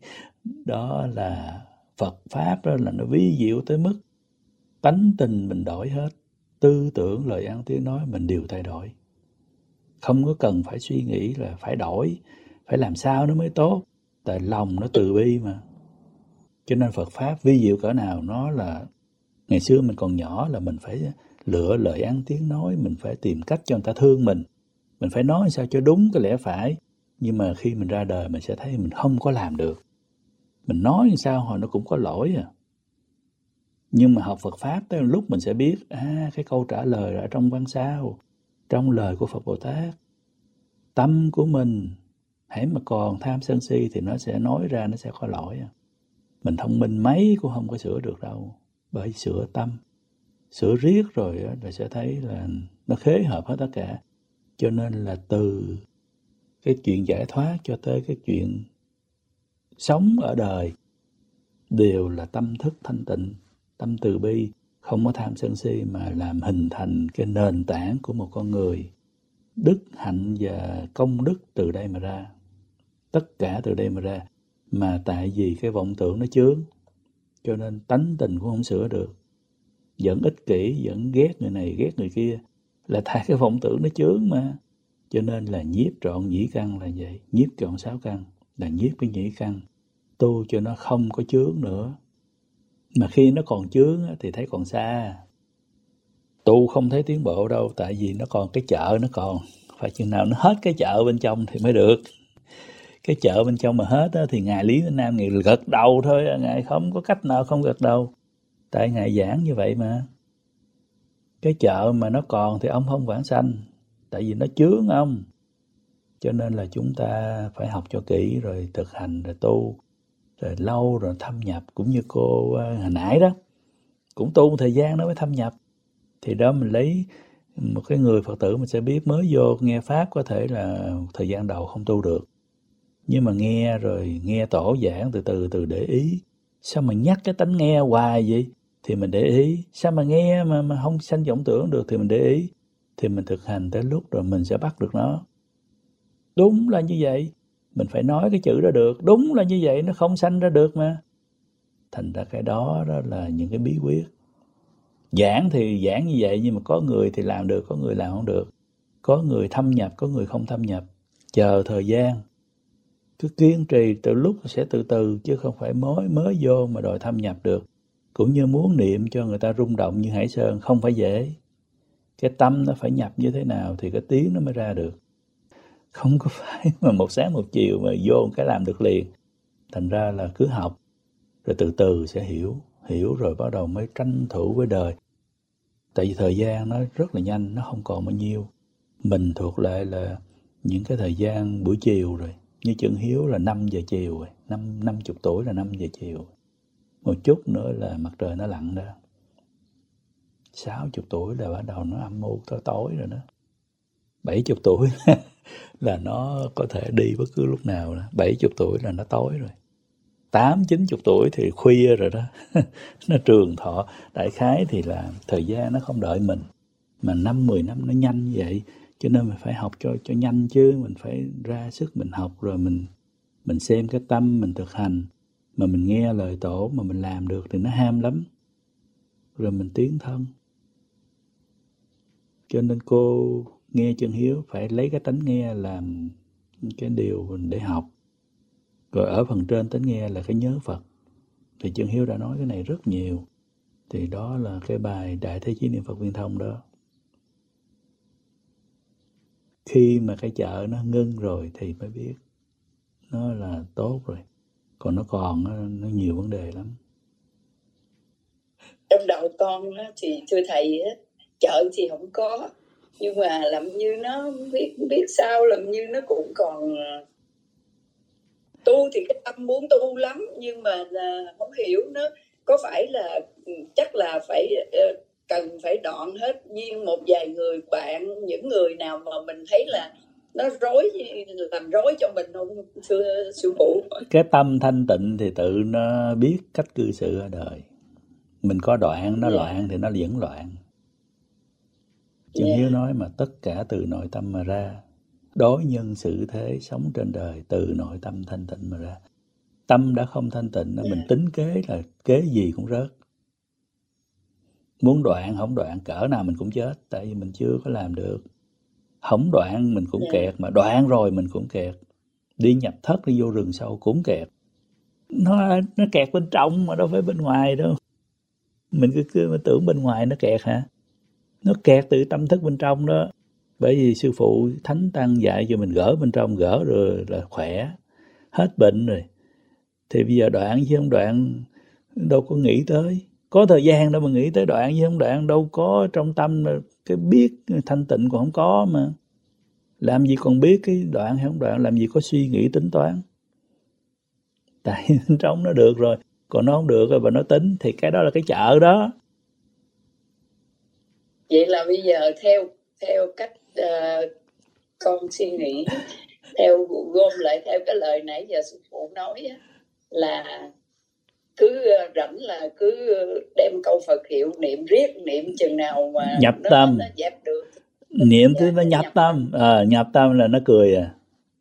Speaker 3: Đó là Phật Pháp, đó là nó vi diệu tới mức tánh tình mình đổi hết. Tư tưởng, lời ăn tiếng nói mình đều thay đổi. Không có cần phải suy nghĩ là phải đổi, phải làm sao nó mới tốt. Tại lòng nó từ bi mà. Cho nên Phật Pháp vi diệu cỡ nào, nó là ngày xưa mình còn nhỏ là mình phải lựa lời ăn tiếng nói, mình phải tìm cách cho người ta thương mình. Mình phải nói sao cho đúng cái lẽ phải. Nhưng mà khi mình ra đời mình sẽ thấy mình không có làm được. Mình nói sao hồi nó cũng có lỗi à. Nhưng mà học Phật Pháp tới lúc mình sẽ biết, à cái câu trả lời ở trong văn sao, trong lời của Phật Bồ Tát. Tâm của mình, hãy mà còn tham sân si thì nó sẽ nói ra, nó sẽ có lỗi à. Mình thông minh mấy cũng không có sửa được đâu. Bởi sửa tâm, sửa riết rồi đó, rồi sẽ thấy là nó khế hợp hết tất cả. Cho nên là từ cái chuyện giải thoát cho tới cái chuyện sống ở đời đều là tâm thức thanh tịnh, tâm từ bi, không có tham sân si, mà làm hình thành cái nền tảng của một con người. Đức hạnh và công đức từ đây mà ra. Tất cả từ đây mà ra. Mà tại vì cái vọng tưởng nó chướng, cho nên tánh tình cũng không sửa được. Vẫn ích kỷ, vẫn ghét người này, ghét người kia. Là tại cái vọng tưởng nó chướng mà. Cho nên là nhiếp trọn nhĩ căn là vậy. Nhiếp trọn sáu căn là nhiếp cái nhĩ căn. Tu cho nó không có chướng nữa. Mà khi nó còn chướng thì thấy còn xa. Tu không thấy tiến bộ đâu. Tại vì nó còn cái chợ nó còn. Phải chừng nào nó hết cái chợ bên trong thì mới được. cái chợ bên trong mà hết á, thì Ngài Lý Vĩnh Nam Ngài gật đầu thôi, Ngài không có cách nào không gật đầu. Tại Ngài giảng như vậy mà. Cái chợ mà nó còn thì ông không vãng sanh, tại vì nó chướng ông. Cho nên là chúng ta phải học cho kỹ rồi thực hành rồi tu, rồi lâu rồi thâm nhập. Cũng như cô hồi nãy đó, cũng tu một thời gian đó mới thâm nhập. Thì đó mình lấy một cái người Phật tử mình sẽ biết mới vô nghe Pháp có thể là thời gian đầu không tu được. Nhưng mà nghe rồi nghe tổ giảng từ từ từ để ý. Sao mà nhắc cái tánh nghe hoài vậy? Thì mình để ý. Sao mà nghe mà, mà không sanh vọng tưởng được thì mình để ý. Thì mình thực hành tới lúc rồi mình sẽ bắt được nó. Đúng là như vậy. Mình phải nói cái chữ đó được. Đúng là như vậy, nó không sanh ra được mà. Thành ra cái đó, đó là những cái bí quyết. Giảng thì giảng như vậy, nhưng mà có người thì làm được, có người làm không được. Có người thâm nhập, có người không thâm nhập. Chờ thời gian. Cứ kiên trì từ lúc sẽ từ từ, chứ không phải mới mới vô mà đòi thâm nhập được. Cũng như muốn niệm cho người ta rung động như Hải Sơn, không phải dễ. Cái tâm nó phải nhập như thế nào thì cái tiếng nó mới ra được. Không có phải mà một sáng một chiều mà vô cái làm được liền. Thành ra là cứ học, rồi từ từ sẽ hiểu. Hiểu rồi bắt đầu mới tranh thủ với đời. Tại vì thời gian nó rất là nhanh, nó không còn bao nhiêu. Mình thuộc lại là những cái thời gian buổi chiều rồi. Như Chưởng Hiếu là năm giờ chiều rồi, năm, năm chục tuổi là năm giờ chiều. Một chút nữa là mặt trời nó lặn ra. Sáu chục tuổi là bắt đầu nó âm u tối tối rồi đó. Bảy chục tuổi là nó có thể đi bất cứ lúc nào. Bảy chục tuổi là nó tối rồi. Tám, chín chục tuổi thì khuya rồi đó. Nó trường thọ. Đại khái thì là thời gian nó không đợi mình. Mà năm, mười năm nó nhanh như vậy. Cho nên mình phải học cho cho nhanh chứ. Mình phải ra sức mình học rồi mình mình xem cái tâm, mình thực hành. Mà mình nghe lời tổ mà mình làm được thì nó ham lắm. Rồi mình tiến thân. Cho nên cô nghe Chưởng Hiếu phải lấy cái tánh nghe làm cái điều để học. Rồi ở phần trên tánh nghe là cái nhớ Phật. Thì Chưởng Hiếu đã nói cái này rất nhiều. Thì đó là cái bài Đại Thế Chí Niệm Phật Viên Thông đó. Khi mà cái chợ nó ngưng rồi thì mới biết nó là tốt rồi. Còn nó còn, nó, nó nhiều vấn đề lắm.
Speaker 5: Trong đầu con á, thì thưa thầy á, chợ thì không có. Nhưng mà làm như nó biết biết sao, làm như nó cũng còn tu thì cái tâm muốn tu lắm. Nhưng mà là không hiểu nó có phải là chắc là phải cần phải đoạn hết riêng một vài người bạn, những người nào mà mình thấy là nó rối, làm rối cho mình không thưa sư phụ?
Speaker 3: Cái tâm thanh tịnh thì tự nó biết cách cư xử ở đời. Mình có đoạn nó yeah. loạn thì nó vẫn loạn. Chưởng yeah. Hiếu nói mà tất cả từ nội tâm mà ra. Đối nhân xử thế sống trên đời từ nội tâm thanh tịnh mà ra. Tâm đã không thanh tịnh, yeah. mình tính kế là kế gì cũng rớt. Muốn đoạn không đoạn cỡ nào mình cũng chết. Tại vì mình chưa có làm được. Không đoạn mình cũng yeah. kẹt, mà đoạn rồi mình cũng kẹt. Đi nhập thất, đi vô rừng sâu cũng kẹt. Nó, nó kẹt bên trong mà đâu phải bên ngoài đâu. Mình cứ, cứ tưởng bên ngoài nó kẹt hả? Nó kẹt từ tâm thức bên trong đó. Bởi vì sư phụ thánh tăng dạy cho mình gỡ bên trong, gỡ rồi là khỏe, hết bệnh rồi. Thì bây giờ đoạn chứ không đoạn đâu có nghĩ tới. Có thời gian đâu mà nghĩ tới đoạn chứ không đoạn, đâu có trong tâm cái biết thanh tịnh còn không có mà. Làm gì còn biết cái đoạn hay không đoạn, làm gì có suy nghĩ tính toán. Tại bên trong nó được rồi, còn nó không được rồi và nó tính thì cái đó là cái chợ đó.
Speaker 5: Vậy là bây giờ theo theo cách uh, con suy nghĩ, theo gom lại theo cái lời nãy giờ sư phụ nói á, là cứ rảnh là cứ đem câu Phật hiệu niệm riết, niệm chừng nào mà
Speaker 3: nhập
Speaker 5: nó,
Speaker 3: tâm
Speaker 5: nó dẹp được.
Speaker 3: Niệm
Speaker 5: dạ,
Speaker 3: thứ nó nhập, nhập tâm,
Speaker 5: tâm.
Speaker 3: À, nhập tâm là nó cười à.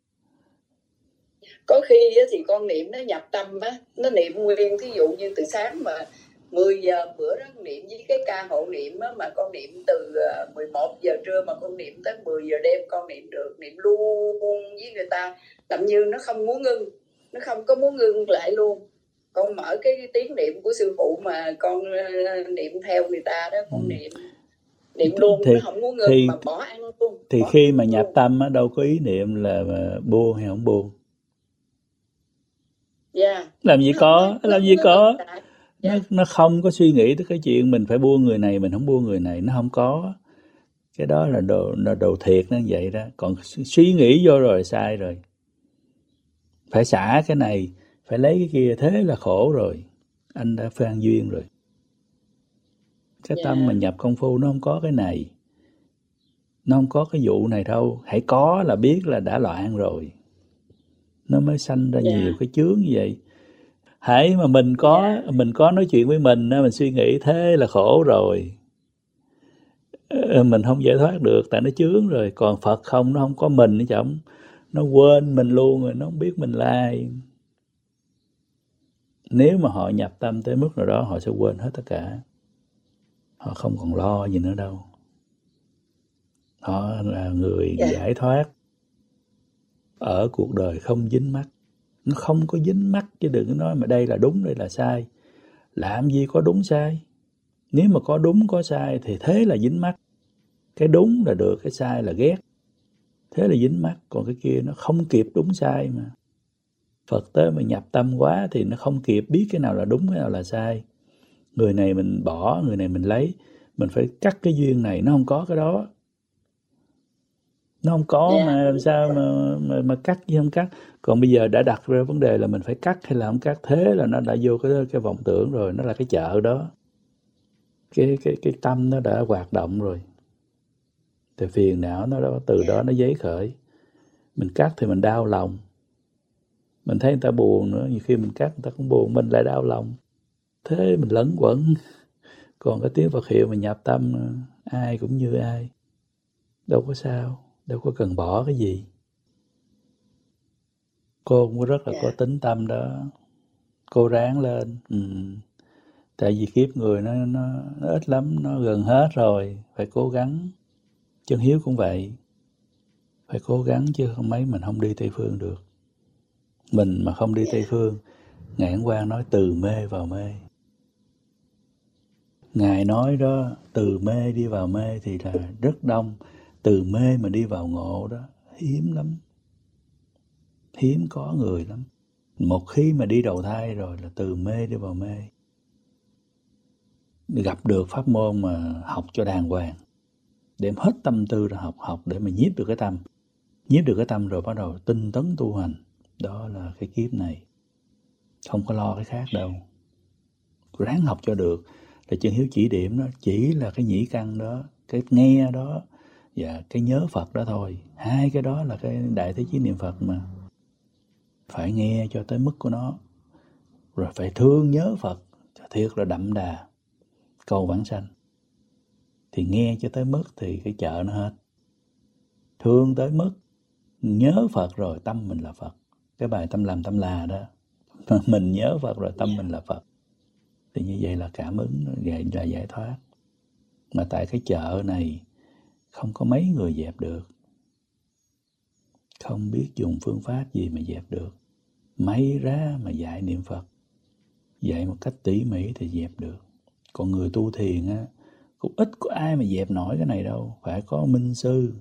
Speaker 5: Có khi thì con niệm nó nhập tâm á, nó niệm nguyên, thí dụ như từ sáng mà mười giờ bữa đó niệm với cái ca hộ niệm á, mà con niệm từ mười một giờ trưa mà con niệm tới mười giờ đêm con niệm được, niệm luôn với người ta, làm như nó không muốn ngưng, nó không có muốn ngưng lại luôn. Con mở cái tiếng niệm của sư phụ mà con niệm theo người ta đó, con ừ. niệm niệm luôn, thì, nó không muốn ngưng thì, mà bỏ ăn luôn.
Speaker 3: Thì
Speaker 5: bỏ
Speaker 3: khi mà
Speaker 5: luôn.
Speaker 3: nhập tâm á, đâu có ý niệm là buông hay không buông.
Speaker 5: Yeah.
Speaker 3: Làm gì
Speaker 5: Nó,
Speaker 3: có,
Speaker 5: nó,
Speaker 3: làm gì
Speaker 5: nó
Speaker 3: có.
Speaker 5: thực tại.
Speaker 3: Nó,
Speaker 5: Yeah.
Speaker 3: nó không có suy nghĩ tới cái chuyện mình phải buông người này, mình không buông người này, nó không có. Cái đó là đồ, là đồ thiệt nó vậy đó. Còn suy nghĩ vô rồi sai rồi. Phải xả cái này, phải lấy cái kia, thế là khổ rồi. Anh đã phan duyên rồi. Cái
Speaker 5: Yeah.
Speaker 3: tâm mà nhập công phu nó không có cái này. Nó không có cái vụ này đâu. Hãy có là biết là đã loạn rồi. Nó mới sanh ra
Speaker 5: Yeah.
Speaker 3: nhiều cái chướng như vậy. Hãy mà mình có
Speaker 5: Yeah.
Speaker 3: mình có nói chuyện với mình, mình suy nghĩ thế là khổ rồi. Mình không giải thoát được tại nó chướng rồi. Còn Phật không, nó không có mình ở trong. Nó quên mình luôn rồi, nó không biết mình là ai. Nếu mà họ nhập tâm tới mức nào đó, họ sẽ quên hết tất cả. Họ không còn lo gì nữa đâu. Họ là người
Speaker 5: Yeah.
Speaker 3: giải thoát ở cuộc đời không dính mắc. Nó không có dính mắc, chứ đừng có nói mà đây là đúng, đây là sai. Làm gì có đúng sai. Nếu mà có đúng có sai thì thế là dính mắc. Cái đúng là được, cái sai là ghét. Thế là dính mắc. Còn cái kia nó không kịp đúng sai mà. Phật tới mà nhập tâm quá thì nó không kịp biết cái nào là đúng, cái nào là sai. Người này mình bỏ, người này mình lấy. Mình phải cắt cái duyên này, nó không có cái đó. Nó không có
Speaker 5: Yeah.
Speaker 3: mà làm sao mà, mà, mà cắt chứ không cắt. Còn bây giờ đã đặt ra vấn đề là mình phải cắt hay là không cắt, thế là nó đã vô cái, cái vọng tưởng rồi, nó là cái chợ đó. Cái, cái, cái tâm nó đã hoạt động rồi. Thì phiền não nó đó, từ đó nó giấy khởi. Mình cắt thì mình đau lòng. Mình thấy người ta buồn nữa, nhiều khi mình cắt người ta cũng buồn, mình lại đau lòng. Thế mình lẫn quẩn. Còn cái tiếng Phật hiệu mình nhập tâm, ai cũng như ai. Đâu có sao, đâu có cần bỏ cái gì. Cô cũng rất là
Speaker 5: Yeah.
Speaker 3: có tính tâm đó. Cô ráng lên. Ừ. Tại vì kiếp người nó, nó, nó ít lắm, nó gần hết rồi. Phải cố gắng. Chân hiếu cũng vậy. Phải cố gắng chứ không mấy mình không đi Tây Phương được. Mình mà không đi
Speaker 5: Yeah.
Speaker 3: Tây Phương, Ngài Ấn Quang nói từ mê vào mê. Ngài nói đó, từ mê đi vào mê thì là rất đông. Từ mê mà đi vào ngộ đó, hiếm lắm. Hiếm có người lắm. Một khi mà đi đầu thai rồi là từ mê đi vào mê. Gặp được pháp môn mà học cho đàng hoàng. Đem hết tâm tư ra học, học để mà nhiếp được cái tâm. Nhiếp được cái tâm rồi bắt đầu tinh tấn tu hành. Đó là cái kiếp này. Không có lo cái khác đâu. Ráng học cho được. Là chân hiếu chỉ điểm đó, chỉ là cái nhĩ căn đó, cái nghe đó và cái nhớ Phật đó thôi. Hai cái đó là cái đại thế chí niệm Phật mà. Phải nghe cho tới mức của nó. Rồi phải thương nhớ Phật. Thiệt là đậm đà. Cầu vãng sanh. Thì nghe cho tới mức thì cái chợ nó hết. Thương tới mức nhớ Phật rồi tâm mình là Phật. Cái bài tâm làm tâm là đó. Mình nhớ Phật rồi tâm mình là Phật. Thì như vậy là cảm ứng, vậy là giải thoát. Mà tại cái chợ này không có mấy người dẹp được. Không biết dùng phương pháp gì mà dẹp được. May ra mà dạy niệm Phật. Dạy một cách tỉ mỉ thì dẹp được. Còn người tu thiền á, cũng ít có ai mà dẹp nổi cái này đâu. Phải có minh sư.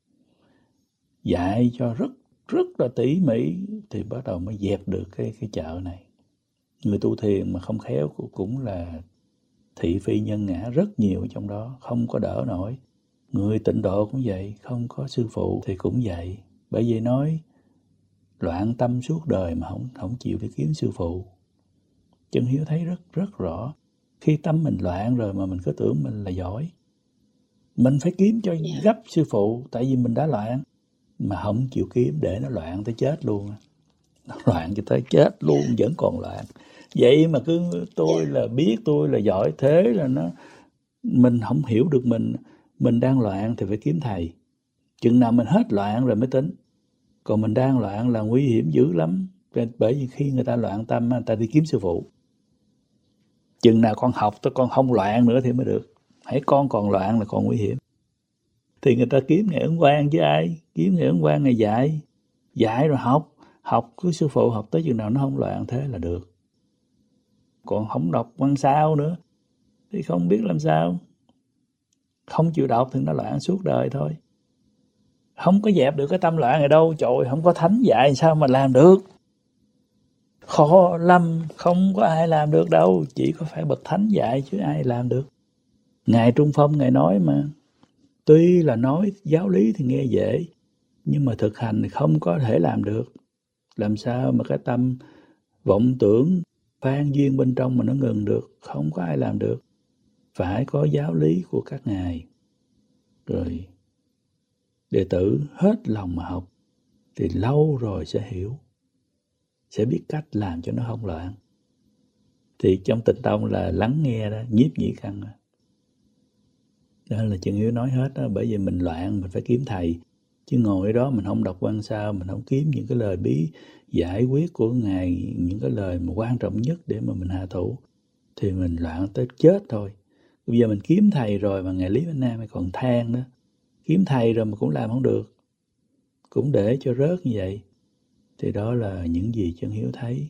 Speaker 3: Dạy cho rất rất là tỉ mỉ thì bắt đầu mới dẹp được cái, cái chợ này. Người tu thiền mà không khéo cũng là thị phi nhân ngã rất nhiều ở trong đó, không có đỡ nổi. Người tịnh độ cũng vậy, không có sư phụ thì cũng vậy. Bởi vậy nói loạn tâm suốt đời mà không, không chịu đi kiếm sư phụ. Chân hiếu thấy rất rất rõ. Khi tâm mình loạn rồi mà mình cứ tưởng mình là giỏi. Mình phải kiếm cho
Speaker 5: Yeah.
Speaker 3: gấp sư phụ, tại vì mình đã loạn. Mà không chịu kiếm để nó loạn tới chết luôn. Nó loạn cho tới chết luôn,
Speaker 5: Yeah.
Speaker 3: vẫn còn loạn. Vậy mà cứ tôi
Speaker 5: Yeah.
Speaker 3: là biết tôi là giỏi, thế là nó mình không hiểu được mình mình đang loạn thì phải kiếm thầy. Chừng nào mình hết loạn rồi mới tính. Còn mình đang loạn là nguy hiểm dữ lắm. Bởi vì khi người ta loạn tâm, người ta đi kiếm sư phụ. Chừng nào con học tới con không loạn nữa thì mới được. Hãy con còn loạn là còn nguy hiểm. Thì người ta kiếm Ngài Ấn Quang chứ ai. Kiếm Ngài Ấn Quang Ngài dạy. Dạy rồi học. Học cứ sư phụ học tới chừng nào nó không loạn thế là được. Còn không đọc văn sao nữa thì không biết làm sao. Không chịu đọc thì nó loạn suốt đời thôi. Không có dẹp được cái tâm loạn này đâu. Trời, không có thánh dạy sao mà làm được. khó lắm, không có ai làm được đâu, chỉ có phải bậc thánh dạy chứ ai làm được. Ngài Trung Phong Ngài nói mà, tuy là nói giáo lý thì nghe dễ, nhưng mà thực hành thì không có thể làm được. Làm sao mà cái tâm vọng tưởng phan duyên bên trong mà nó ngừng được, không có ai làm được. Phải có giáo lý của các ngài. Rồi đệ tử hết lòng mà học thì lâu rồi sẽ hiểu, sẽ biết cách làm cho nó không loạn. Thì trong Tịnh Tông là lắng nghe đó, nhiếp nhị căn đó. Đó là Chân Hiếu nói hết đó, bởi vì mình loạn mình phải kiếm thầy. Chứ ngồi đó mình không đọc Quan Sao, mình không kiếm những cái lời bí giải quyết của Ngài, những cái lời mà quan trọng nhất để mà mình hạ thủ, thì mình loạn tới chết thôi. Bây giờ mình kiếm thầy rồi mà Ngài Lý Văn Nam còn than đó, kiếm thầy rồi mà cũng làm không được, cũng để cho rớt như vậy. Thì đó là những gì Chân Hiếu thấy.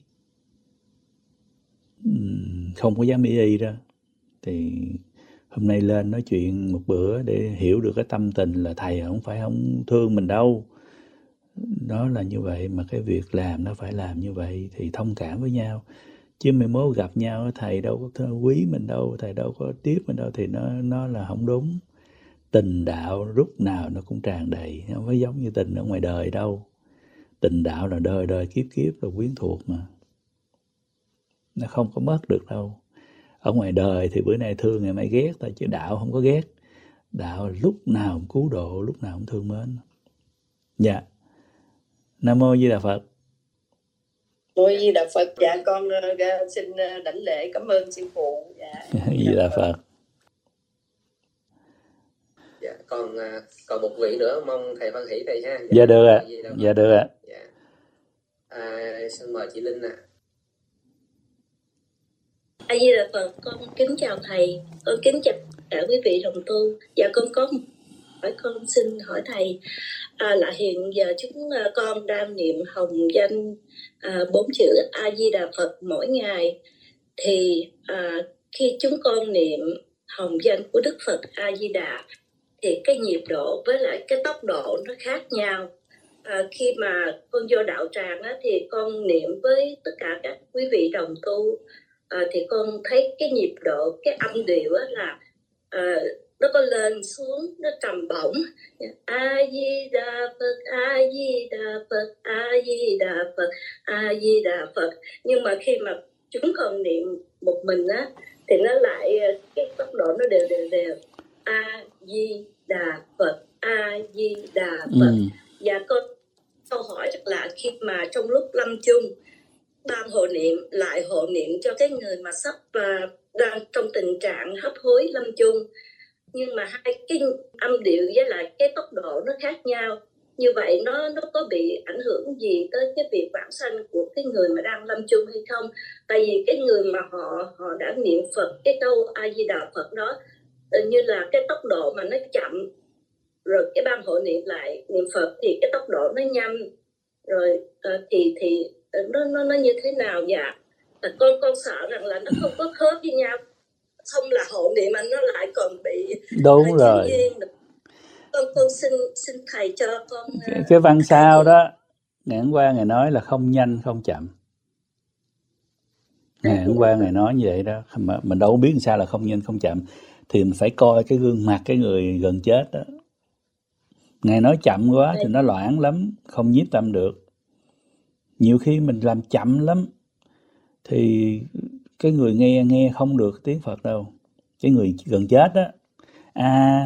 Speaker 3: Không có dám y y đó. Thì hôm nay lên nói chuyện một bữa để hiểu được cái tâm tình là thầy không phải không thương mình đâu. Đó là như vậy, mà cái việc làm nó phải làm như vậy thì thông cảm với nhau. Chứ mai mốt gặp nhau thầy đâu có quý mình đâu, thầy đâu có tiếp mình đâu, thì nó nó là không đúng. Tình đạo lúc nào nó cũng tràn đầy, không phải giống như tình ở ngoài đời đâu. Tình đạo là đời đời kiếp kiếp là quyến thuộc mà, nó không có mất được đâu. Ở ngoài đời thì bữa nay thương ngày mai ghét thôi, chứ đạo không có ghét. Đạo lúc nào cũng cứu độ, lúc nào cũng thương mến. Dạ. Nam mô Di Đà Phật.
Speaker 5: Mô Di Đà Phật. Dạ con uh, xin uh, đảnh lễ cảm ơn sư phụ. Dạ.
Speaker 3: Di Đà Phật.
Speaker 1: Dạ, còn uh, còn một vị nữa, mong thầy Văn Hỷ đây ha.
Speaker 3: Dạ, dạ được ạ. À. Dạ được ạ. À.
Speaker 1: Dạ. À, xin mời chị Linh ạ. À.
Speaker 6: A Di Đà Phật, con kính chào thầy, con kính chào cả quý vị đồng tu. Dạ con có một hỏi, con xin hỏi thầy à, là hiện giờ chúng con đang niệm hồng danh à, bốn chữ A Di Đà Phật mỗi ngày, thì à, khi chúng con niệm hồng danh của Đức Phật A Di Đà thì cái nhịp độ với lại cái tốc độ nó khác nhau. À, khi mà con vô đạo tràng á, thì con niệm với tất cả các quý vị đồng tu. À, thì con thấy cái nhịp độ, cái âm điệu á là à, nó có lên xuống, nó trầm bổng. A Di Đà Phật, A Di Đà Phật, A Di Đà Phật, A Di Đà Phật. Nhưng mà khi mà chúng con niệm một mình á thì nó lại cái tốc độ nó đều đều đều. A Di Đà Phật, A Di Đà Phật. Ừ. Và con câu hỏi rất là khi mà trong lúc lâm chung ban hộ niệm lại hộ niệm cho cái người mà sắp và đang trong tình trạng hấp hối lâm chung, nhưng mà hai cái âm điệu với lại cái tốc độ nó khác nhau, như vậy nó nó có bị ảnh hưởng gì tới cái việc vãng sanh của cái người mà đang lâm chung hay không? Tại vì cái người mà họ họ đã niệm Phật cái câu A Di Đà Phật đó như là cái tốc độ mà nó chậm, rồi cái ban hộ niệm lại niệm Phật thì cái tốc độ nó nhanh, rồi uh, thì thì nó nó nó như thế nào? Dạ, con con sợ rằng là nó không có khớp với nhau, không là hộ niệm mà nó lại còn bị
Speaker 3: đúng rồi.
Speaker 6: Con con xin xin thầy cho con
Speaker 3: cái, cái văn sao đó ngày hôm qua ngài nói là không nhanh không chậm. Ngày hôm qua ngài nói như vậy đó, mà mình đâu biết sao là không nhanh không chậm, thì mình phải coi cái gương mặt cái người gần chết đó. Ngài nói chậm quá thì nó loãng lắm, không nhiếp tâm được. Nhiều khi mình làm chậm lắm thì cái người nghe nghe không được tiếng Phật đâu. Cái người gần chết đó, à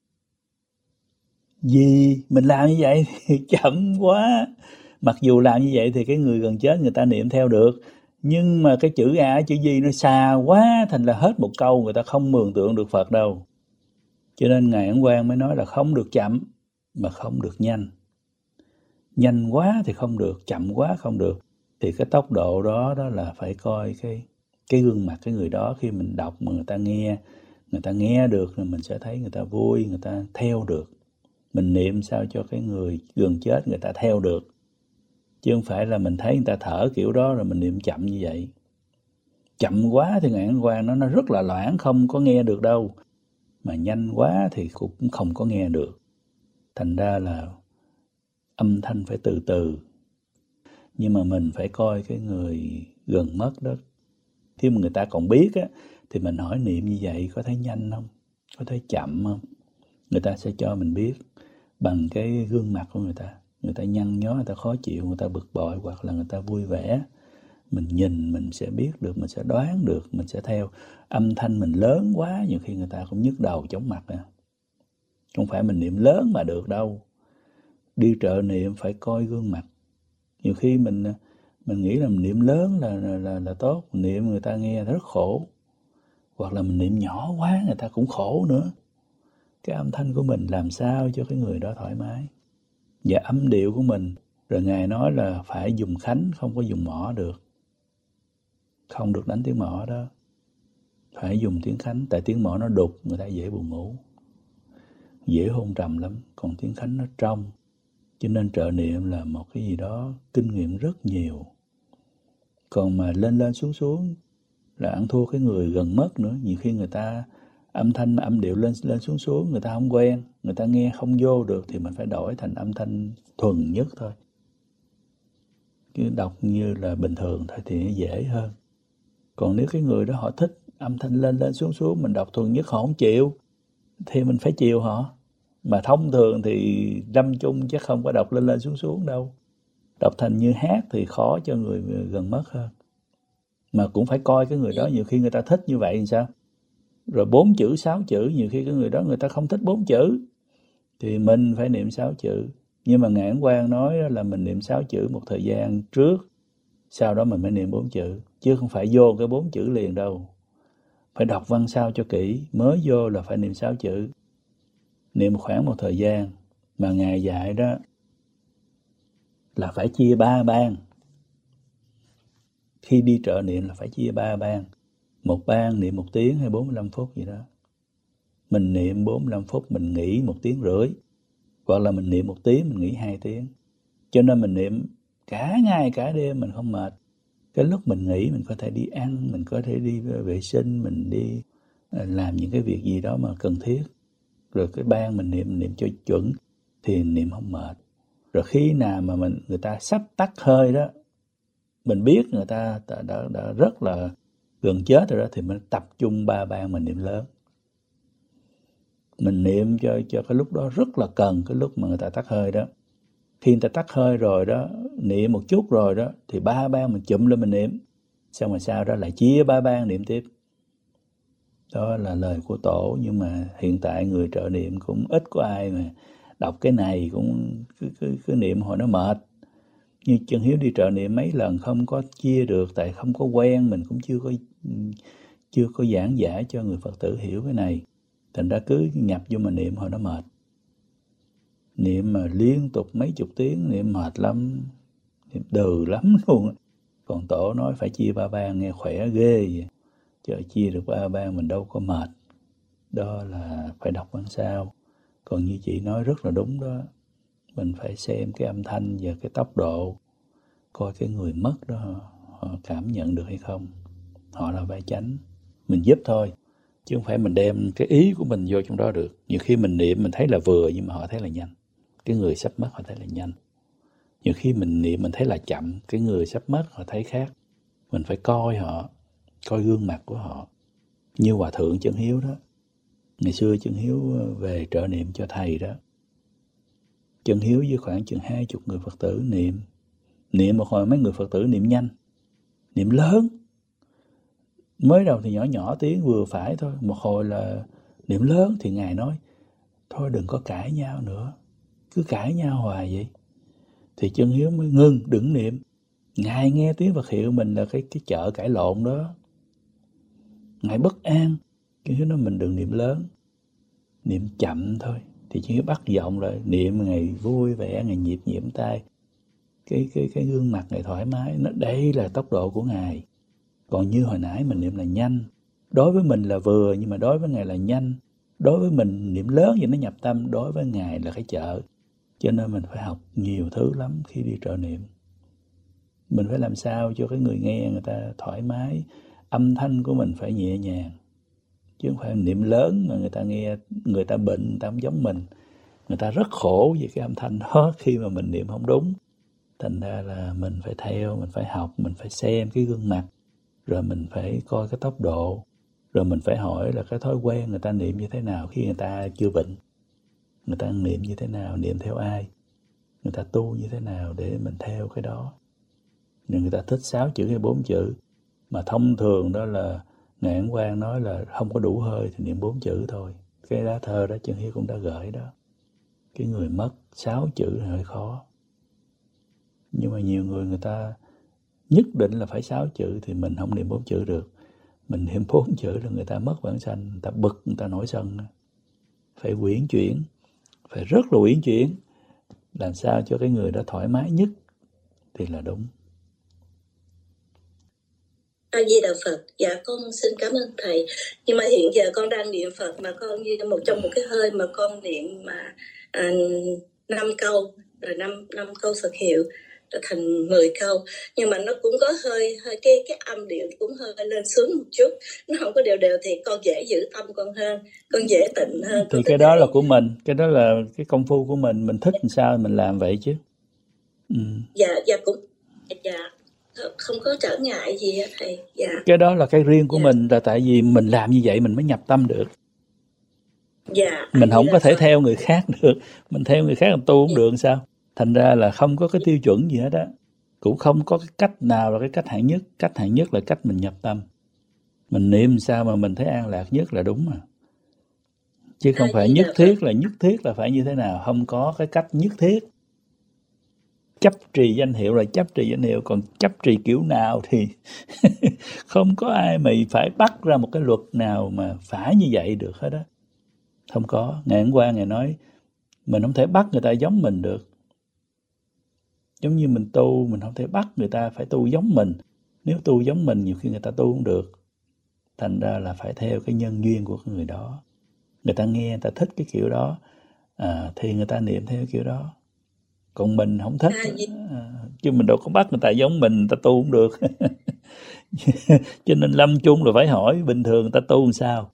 Speaker 3: gì mình làm như vậy thì chậm quá. Mặc dù làm như vậy thì cái người gần chết người ta niệm theo được, nhưng mà cái chữ A chữ Di nó xa quá, thành là hết một câu người ta không mường tượng được Phật đâu. Cho nên Ngài Ấn Quang mới nói là không được chậm mà không được nhanh. Nhanh quá thì không được, chậm quá không được. Thì cái tốc độ đó đó là phải coi cái cái gương mặt cái người đó. Khi mình đọc mà người ta nghe, người ta nghe được rồi mình sẽ thấy người ta vui, người ta theo được. Mình niệm sao cho cái người gần chết người ta theo được, chứ không phải là mình thấy người ta thở kiểu đó rồi mình niệm chậm như vậy. Chậm quá thì Ngài Ấn Quang nó nó rất là loãng, không có nghe được đâu. Mà nhanh quá thì cũng không có nghe được. Thành ra là âm thanh phải từ từ. Nhưng mà mình phải coi cái người gần mất đó. Khi mà người ta còn biết á, thì mình hỏi niệm như vậy có thấy nhanh không? Có thấy chậm không? Người ta sẽ cho mình biết bằng cái gương mặt của người ta. Người ta nhăn nhó, người ta khó chịu, người ta bực bội hoặc là người ta vui vẻ. Mình nhìn mình sẽ biết được, mình sẽ đoán được, mình sẽ theo. Âm thanh mình lớn quá, nhiều khi người ta cũng nhức đầu chóng mặt nè. Không phải mình niệm lớn mà được đâu. Đi trợ niệm phải coi gương mặt. Nhiều khi mình mình nghĩ là mình niệm lớn là là, là, là tốt, mình niệm người ta nghe rất khổ. Hoặc là mình niệm nhỏ quá người ta cũng khổ nữa. Cái âm thanh của mình làm sao cho cái người đó thoải mái. Và âm điệu của mình, rồi Ngài nói là phải dùng khánh, không có dùng mõ được. Không được đánh tiếng mõ đó. Phải dùng tiếng khánh, tại tiếng mõ nó đục, người ta dễ buồn ngủ. Dễ hôn trầm lắm, còn tiếng khánh nó trong. Cho nên trợ niệm là một cái gì đó kinh nghiệm rất nhiều. Còn mà lên lên xuống xuống là ăn thua cái người gần mất nữa. Nhiều khi người ta âm thanh âm điệu lên lên xuống xuống, người ta không quen, người ta nghe không vô được thì mình phải đổi thành âm thanh thuần nhất thôi. Cứ đọc như là bình thường thôi thì nó dễ hơn. Còn nếu cái người đó họ thích âm thanh lên lên xuống xuống, mình đọc thuần nhất họ không chịu, thì mình phải chiều họ. Mà thông thường thì lâm chung chắc không có đọc lên lên xuống xuống đâu. Đọc thành như hát thì khó cho người gần mất hơn. Mà cũng phải coi cái người đó, nhiều khi người ta thích như vậy thì sao? Rồi bốn chữ, sáu chữ, nhiều khi cái người đó người ta không thích bốn chữ. Thì mình phải niệm sáu chữ. Nhưng mà Ngài Ấn Quang nói là mình niệm sáu chữ một thời gian trước, sau đó mình mới niệm bốn chữ. Chứ không phải vô cái bốn chữ liền đâu. Phải đọc văn sao cho kỹ, mới vô là phải niệm sáu chữ. Niệm khoảng một thời gian, mà Ngài dạy đó là phải chia ba ban. Khi đi trợ niệm là phải chia ba ban. Một ban niệm một tiếng hay bốn mươi lăm phút gì đó. Mình niệm bốn mươi lăm phút, mình nghỉ một tiếng rưỡi. Hoặc là mình niệm một tiếng, mình nghỉ hai tiếng. Cho nên mình niệm cả ngày cả đêm mình không mệt. Cái lúc mình nghỉ mình có thể đi ăn, mình có thể đi vệ sinh, mình đi làm những cái việc gì đó mà cần thiết. Rồi cái ban mình niệm, mình niệm cho chuẩn thì niệm không mệt. Rồi khi nào mà mình người ta sắp tắt hơi đó, mình biết người ta đã, đã, đã rất là gần chết rồi đó, thì mình tập trung ba ban mình niệm lớn. Mình niệm cho cho cái lúc đó rất là cần, cái lúc mà người ta tắt hơi đó. Khi người ta tắt hơi rồi đó, niệm một chút rồi đó, thì ba ban mình chụm lên mình niệm. Xong rồi sau đó lại chia ba ban niệm tiếp. Đó là lời của Tổ, nhưng mà hiện tại người trợ niệm cũng ít có ai mà đọc cái này cũng cứ, cứ, cứ niệm hồi nó mệt. Như Chân Hiếu đi trợ niệm mấy lần không có chia được, tại không có quen, mình cũng chưa có chưa có giảng giải cho người Phật tử hiểu cái này. Thành ra cứ nhập vô mà niệm hồi nó mệt. Niệm mà liên tục mấy chục tiếng, niệm mệt lắm, niệm đừ lắm luôn. Còn Tổ nói phải chia ba ban nghe khỏe ghê vậy. Chờ chia được ba ban mình đâu có mệt. Đó là phải đọc văn sao. Còn như chị nói rất là đúng đó. Mình phải xem cái âm thanh và cái tốc độ. Coi cái người mất đó họ cảm nhận được hay không. Họ là vai chánh. Mình giúp thôi. Chứ không phải mình đem cái ý của mình vô trong đó được. Nhiều khi mình niệm mình thấy là vừa, nhưng mà họ thấy là nhanh. Cái người sắp mất họ thấy là nhanh. Nhiều khi mình niệm mình thấy là chậm. Cái người sắp mất họ thấy khác. Mình phải coi họ. Coi gương mặt của họ. Như Hòa Thượng Chân Hiếu đó. Ngày xưa Chân Hiếu về trợ niệm cho thầy đó. Chân Hiếu với khoảng chừng hai chục người Phật tử niệm. Niệm một hồi mấy người Phật tử niệm nhanh. Niệm lớn. Mới đầu thì nhỏ nhỏ tiếng vừa phải thôi. Một hồi là niệm lớn thì Ngài nói thôi đừng có cãi nhau nữa. Cứ cãi nhau hoài vậy. Thì Chân Hiếu mới ngưng đừng niệm. Ngài nghe tiếng Phật hiệu mình là cái, cái chợ cãi lộn đó. Ngài bất an. Chân Hiếu nói mình đừng niệm lớn. Niệm chậm thôi. Thì Chân Hiếu bắt giọng lại. Niệm Ngài vui vẻ, Ngài nhịp nhịp tay. Cái, cái, cái gương mặt Ngài thoải mái. Nó, đây là tốc độ của Ngài. Còn như hồi nãy mình niệm là nhanh. Đối với mình là vừa, nhưng mà đối với Ngài là nhanh. Đối với mình niệm lớn vậy nó nhập tâm. Đối với Ngài là cái chợ. Cho nên mình phải học nhiều thứ lắm khi đi trợ niệm. Mình phải làm sao cho cái người nghe người ta thoải mái. Âm thanh của mình phải nhẹ nhàng. Chứ không phải niệm lớn mà người ta nghe, người ta bệnh, người ta không giống mình. Người ta rất khổ vì cái âm thanh đó khi mà mình niệm không đúng. Thành ra là mình phải theo, mình phải học, mình phải xem cái gương mặt, rồi mình phải coi cái tốc độ, rồi mình phải hỏi là cái thói quen người ta niệm như thế nào khi người ta chưa bệnh, người ta niệm như thế nào, niệm theo ai, người ta tu như thế nào để mình theo cái đó. Nên người ta thích sáu chữ hay bốn chữ, mà thông thường đó là Ngài Ấn Quang nói là không có đủ hơi thì niệm bốn chữ thôi. Cái lá thơ đó Chân Hiếu cũng đã gửi đó. Cái người mất sáu chữ là hơi khó. Nhưng mà nhiều người người ta nhất định là phải sáu chữ thì mình không niệm bốn chữ được. Mình niệm bốn chữ là người ta mất bản sanh, người ta bực, người ta nổi sân. Phải uyển chuyển, phải rất là uyển chuyển, làm sao cho cái người đó thoải mái nhất thì là đúng.
Speaker 6: A Di Đà Phật. Dạ con xin cảm ơn thầy. Nhưng mà hiện giờ con đang niệm Phật mà con như một trong một cái hơi mà con niệm mà à, năm câu, rồi năm năm câu Phật hiệu rồi thành mười câu, nhưng mà nó cũng có hơi hơi cái cái âm điệu cũng hơi lên xuống một chút, nó không có đều đều thì con dễ giữ tâm con hơn, con dễ tịnh hơn.
Speaker 3: Thì cái đó là của mình, cái đó là cái công phu của mình, mình thích làm sao mình làm vậy chứ. Ừ.
Speaker 6: Dạ dạ cũng dạ không có trở ngại gì hả thầy? Dạ.
Speaker 3: Cái đó là cái riêng của
Speaker 6: dạ.
Speaker 3: mình, là tại vì mình làm như vậy mình mới nhập tâm được.
Speaker 6: Dạ.
Speaker 3: Mình không có thể
Speaker 6: Phật.
Speaker 3: theo người khác được, mình theo người khác làm tu cũng được sao? Thành ra là không có cái tiêu chuẩn gì hết á, cũng không có cái cách nào là cái cách hạng nhất. Cách hạng nhất là cách mình nhập tâm, mình niệm sao mà mình thấy an lạc nhất là đúng mà, chứ không phải nhất thiết là nhất thiết là phải như thế nào. Không có cái cách nhất thiết. Chấp trì danh hiệu là chấp trì danh hiệu, còn chấp trì kiểu nào thì không có ai mà phải bắt ra một cái luật nào mà phải như vậy được hết á. Không có. Ngài Ấn Quang Ngài nói mình không thể bắt người ta giống mình được. Giống như mình tu, mình không thể bắt người ta phải tu giống mình. Nếu tu giống mình nhiều khi người ta tu không được. Thành ra là phải theo cái nhân duyên của người đó. Người ta nghe, người ta thích cái kiểu đó à, thì người ta niệm theo kiểu đó. Còn mình không thích à, chứ mình đâu có bắt người ta giống mình, người ta tu không được. Cho nên lâm chung là phải hỏi bình thường người ta tu làm sao.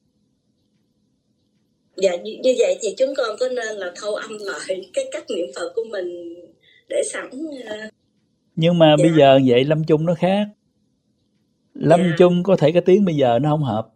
Speaker 6: Dạ như, như vậy thì chúng con có nên là thâu âm lại cái cách niệm Phật của mình để sẵn uh...
Speaker 3: Nhưng mà dạ. Bây giờ vậy lâm chung nó khác. Lâm dạ. chung có thể cái tiếng bây giờ nó không hợp,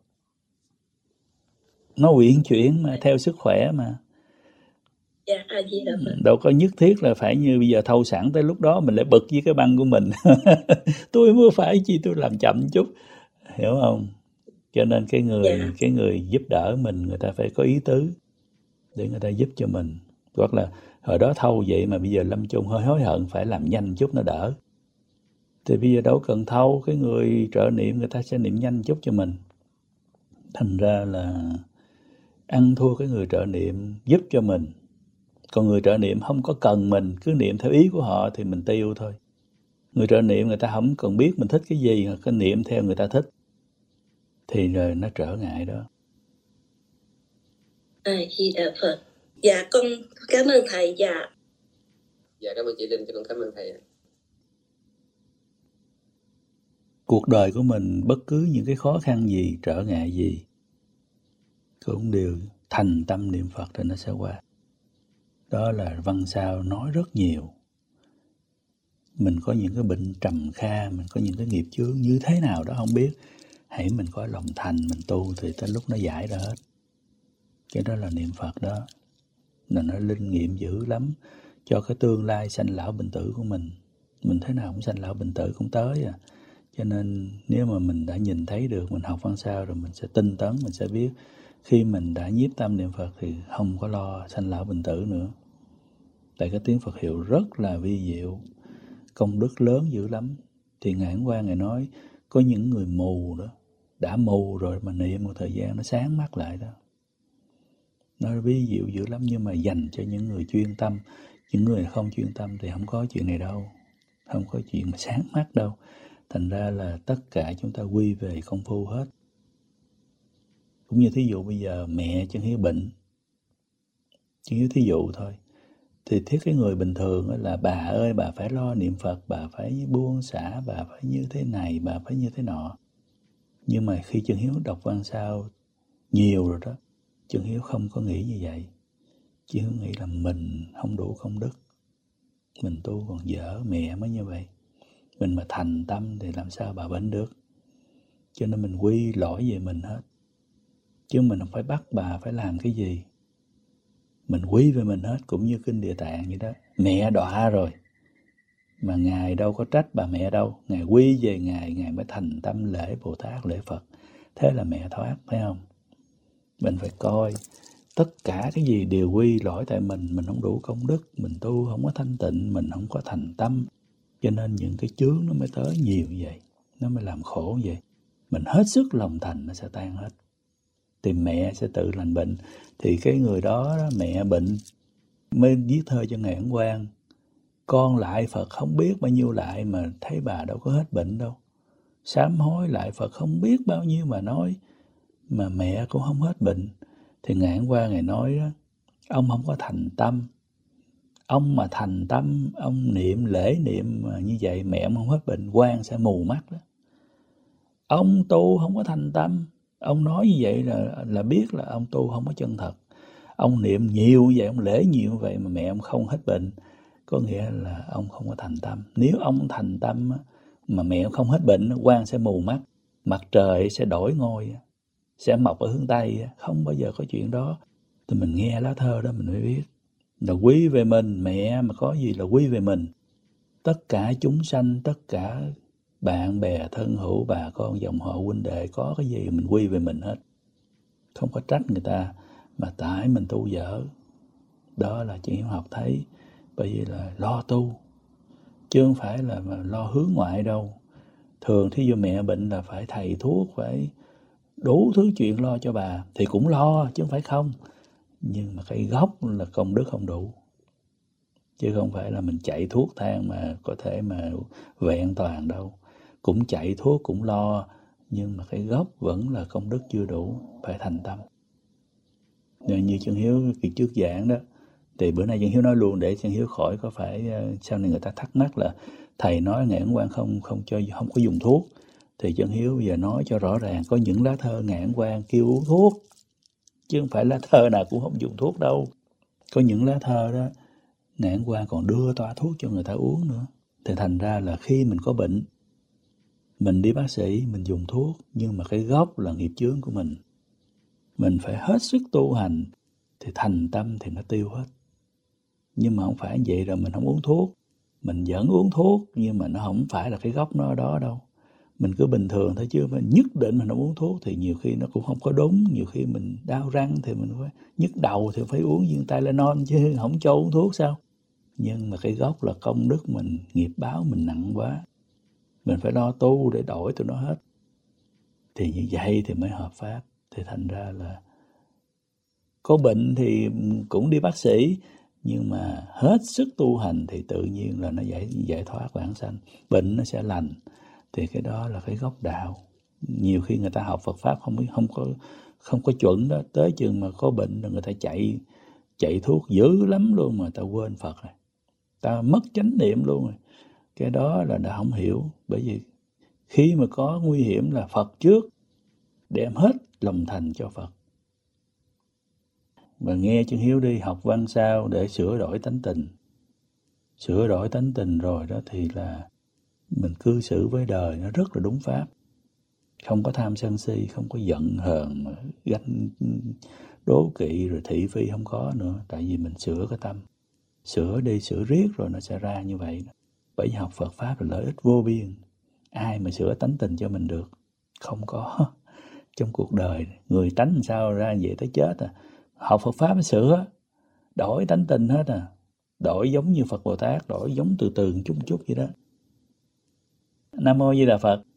Speaker 3: nó uyển chuyển mà theo sức khỏe mà.
Speaker 6: Dạ, A Di Đà Phật.
Speaker 3: Đâu có nhất thiết là phải như bây giờ thâu sẵn tới lúc đó mình lại bực với cái băng của mình. Tôi mới phải chi tôi làm chậm chút, hiểu không? Cho nên cái người dạ. cái người giúp đỡ mình, người ta phải có ý tứ để người ta giúp cho mình. Hoặc là hồi đó thâu vậy mà bây giờ lâm chung hơi hối hận phải làm nhanh chút nó đỡ. Thì bây giờ đâu cần thâu, cái người trợ niệm người ta sẽ niệm nhanh chút cho mình. Thành ra là ăn thua cái người trợ niệm giúp cho mình. Còn người trợ niệm không có cần mình, cứ niệm theo ý của họ thì mình tiêu thôi. Người trợ niệm người ta không cần biết mình thích cái gì, cứ niệm theo người ta thích. Thì rồi nó trở ngại đó.
Speaker 6: A Di Đà Phật. Dạ con cảm ơn thầy. Dạ.
Speaker 1: Dạ cảm ơn chị Linh, cho con cảm ơn thầy.
Speaker 3: Cuộc đời của mình bất cứ những cái khó khăn gì, trở ngại gì cũng đều thành tâm niệm Phật thì nó sẽ qua. Đó là văn sao nói rất nhiều. Mình có những cái bệnh trầm kha, mình có những cái nghiệp chướng như thế nào đó không biết. Hãy mình có lòng thành, mình tu thì tới lúc nó giải ra hết. Cái đó là niệm Phật đó. Là nó linh nghiệm dữ lắm cho cái tương lai sanh lão bệnh tử của mình. Mình thế nào cũng sanh lão bệnh tử cũng tới à. Cho nên nếu mà mình đã nhìn thấy được, mình học văn sao rồi mình sẽ tinh tấn, mình sẽ biết khi mình đã nhiếp tâm niệm Phật thì không có lo sanh lão bệnh tử nữa. Tại cái tiếng Phật hiệu rất là vi diệu, công đức lớn dữ lắm. Thì Ngài Ấn Quang Ngài nói có những người mù đó, đã mù rồi mà niệm một thời gian nó sáng mắt lại đó. Nó vi diệu dữ lắm, nhưng mà dành cho những người chuyên tâm. Những người không chuyên tâm thì không có chuyện này đâu, không có chuyện mà sáng mắt đâu. Thành ra là tất cả chúng ta quy về công phu hết. Cũng như thí dụ bây giờ mẹ Chân Hiếu bệnh, Chân Hiếu thí dụ thôi, thì thiết cái người bình thường là bà ơi bà phải lo niệm Phật, bà phải buông xả, bà phải như thế này, bà phải như thế nọ. Nhưng mà khi Chân Hiếu đọc văn sao nhiều rồi đó, Chân Hiếu không có nghĩ như vậy. Chân Hiếu nghĩ là mình không đủ công đức, Mình tu còn dở, mẹ mới như vậy. Mình mà thành tâm thì làm sao bà bệnh được. Cho nên mình quy lỗi về mình hết. Chứ mình không phải bắt bà phải làm cái gì. Mình quy về mình hết, cũng như Kinh Địa Tạng vậy đó. Mẹ đọa rồi, mà Ngài đâu có trách bà mẹ đâu. Ngài quy về Ngài, Ngài mới thành tâm lễ Bồ Tát, lễ Phật. Thế là mẹ thoát, phải không? Mình phải coi tất cả cái gì đều quy lỗi tại mình. Mình không đủ công đức, mình tu không có thanh tịnh, mình không có thành tâm. Cho nên những cái chướng nó mới tới nhiều vậy, nó mới làm khổ vậy. Mình hết sức lòng thành nó sẽ tan hết. Thì mẹ sẽ tự lành bệnh. Thì cái người đó, đó mẹ bệnh mới viết thơ cho Ngài Ấn Quang. Con lại Phật không biết bao nhiêu lại mà thấy bà đâu có hết bệnh đâu. Sám hối lại Phật không biết bao nhiêu mà nói mà mẹ cũng không hết bệnh. Thì Ngài Ấn Quang Ngài nói đó, ông không có thành tâm. Ông mà thành tâm, ông niệm lễ niệm mà như vậy mẹ ông không hết bệnh, quan sẽ mù mắt đó. Ông tu không có thành tâm, ông nói như vậy là là biết là ông tu không có chân thật. Ông niệm nhiều như vậy, ông lễ nhiều như vậy mà mẹ ông không hết bệnh, có nghĩa là ông không có thành tâm. Nếu ông thành tâm mà mẹ ông không hết bệnh, quan sẽ mù mắt, mặt trời sẽ đổi ngôi, sẽ mọc ở hướng Tây, không bao giờ có chuyện đó. Thì mình nghe lá thơ đó mình mới biết là quý về mình. Mẹ mà có gì là quý về mình. Tất cả chúng sanh, tất cả bạn bè thân hữu, bà con dòng họ huynh đệ, có cái gì mình quy về mình hết. Không có trách người ta, mà tại mình tu dở. Đó là chuyện học thấy. Bởi vì là lo tu, chứ không phải là mà lo hướng ngoại đâu. Thường thí dụ mẹ bệnh là phải thầy thuốc, phải đủ thứ chuyện lo cho bà, thì cũng lo chứ không phải không. Nhưng mà cái gốc là công đức không đủ. Chứ không phải là mình chạy thuốc thang mà có thể mà vẹn toàn đâu. Cũng chạy thuốc, cũng lo, nhưng mà cái gốc vẫn là công đức chưa đủ, phải thành tâm. Nên như Chân Hiếu kỳ trước giảng đó, thì bữa nay Chân Hiếu nói luôn để Chân Hiếu khỏi có phải sau này người ta thắc mắc là thầy nói Ngài Ấn Quang không không cho không có dùng thuốc. Thì Chân Hiếu bây giờ nói cho rõ ràng, có những lá thơ Ngài Ấn Quang kêu uống thuốc, chứ không phải lá thơ nào cũng không dùng thuốc đâu. Có những lá thơ đó Ngài Ấn Quang còn đưa toa thuốc cho người ta uống nữa. Thì thành ra là khi mình có bệnh, mình đi bác sĩ, mình dùng thuốc, nhưng mà cái gốc là nghiệp chướng của mình. Mình phải hết sức tu hành, thì thành tâm thì nó tiêu hết. Nhưng mà không phải vậy rồi mình không uống thuốc. Mình vẫn uống thuốc, nhưng mà nó không phải là cái gốc nó ở đó đâu. Mình cứ bình thường thôi, chứ mình nhất định mình không uống thuốc thì nhiều khi nó cũng không có đúng. Nhiều khi mình đau răng thì mình phải nhức đầu thì phải uống viên Tylenol, chứ không cho uống thuốc sao. Nhưng mà cái gốc là công đức mình, nghiệp báo mình nặng quá. Mình phải lo tu để đổi tụi nó hết. Thì như vậy thì mới hợp pháp. Thì thành ra là có bệnh thì cũng đi bác sĩ, nhưng mà hết sức tu hành thì tự nhiên là nó giải, giải thoát vãng sanh. Bệnh nó sẽ lành. Thì cái đó là cái gốc đạo. Nhiều khi người ta học Phật Pháp không không có không có chuẩn đó. Tới chừng mà có bệnh rồi người ta chạy chạy thuốc dữ lắm luôn mà ta quên Phật rồi. Ta mất chánh niệm luôn rồi. Cái đó là đã không hiểu. Bởi vì khi mà có nguy hiểm là Phật trước, đem hết lòng thành cho Phật. Và nghe Chân Hiếu đi, học văn sao để sửa đổi tánh tình. Sửa đổi tánh tình rồi đó thì là mình cư xử với đời nó rất là đúng pháp. Không có tham sân si, không có giận hờn, ganh đố kỵ rồi thị phi không có nữa. Tại vì mình sửa cái tâm. Sửa đi, sửa riết rồi nó sẽ ra như vậy. Bởi vì học Phật Pháp là lợi ích vô biên. Ai mà sửa tánh tình cho mình được? Không có. Trong cuộc đời, người tánh sao ra vậy tới chết à. Học Phật Pháp mới sửa, đổi tánh tình hết à. Đổi giống như Phật Bồ Tát, đổi giống từ từ chút chút vậy đó. Nam Mô Di Đà Phật.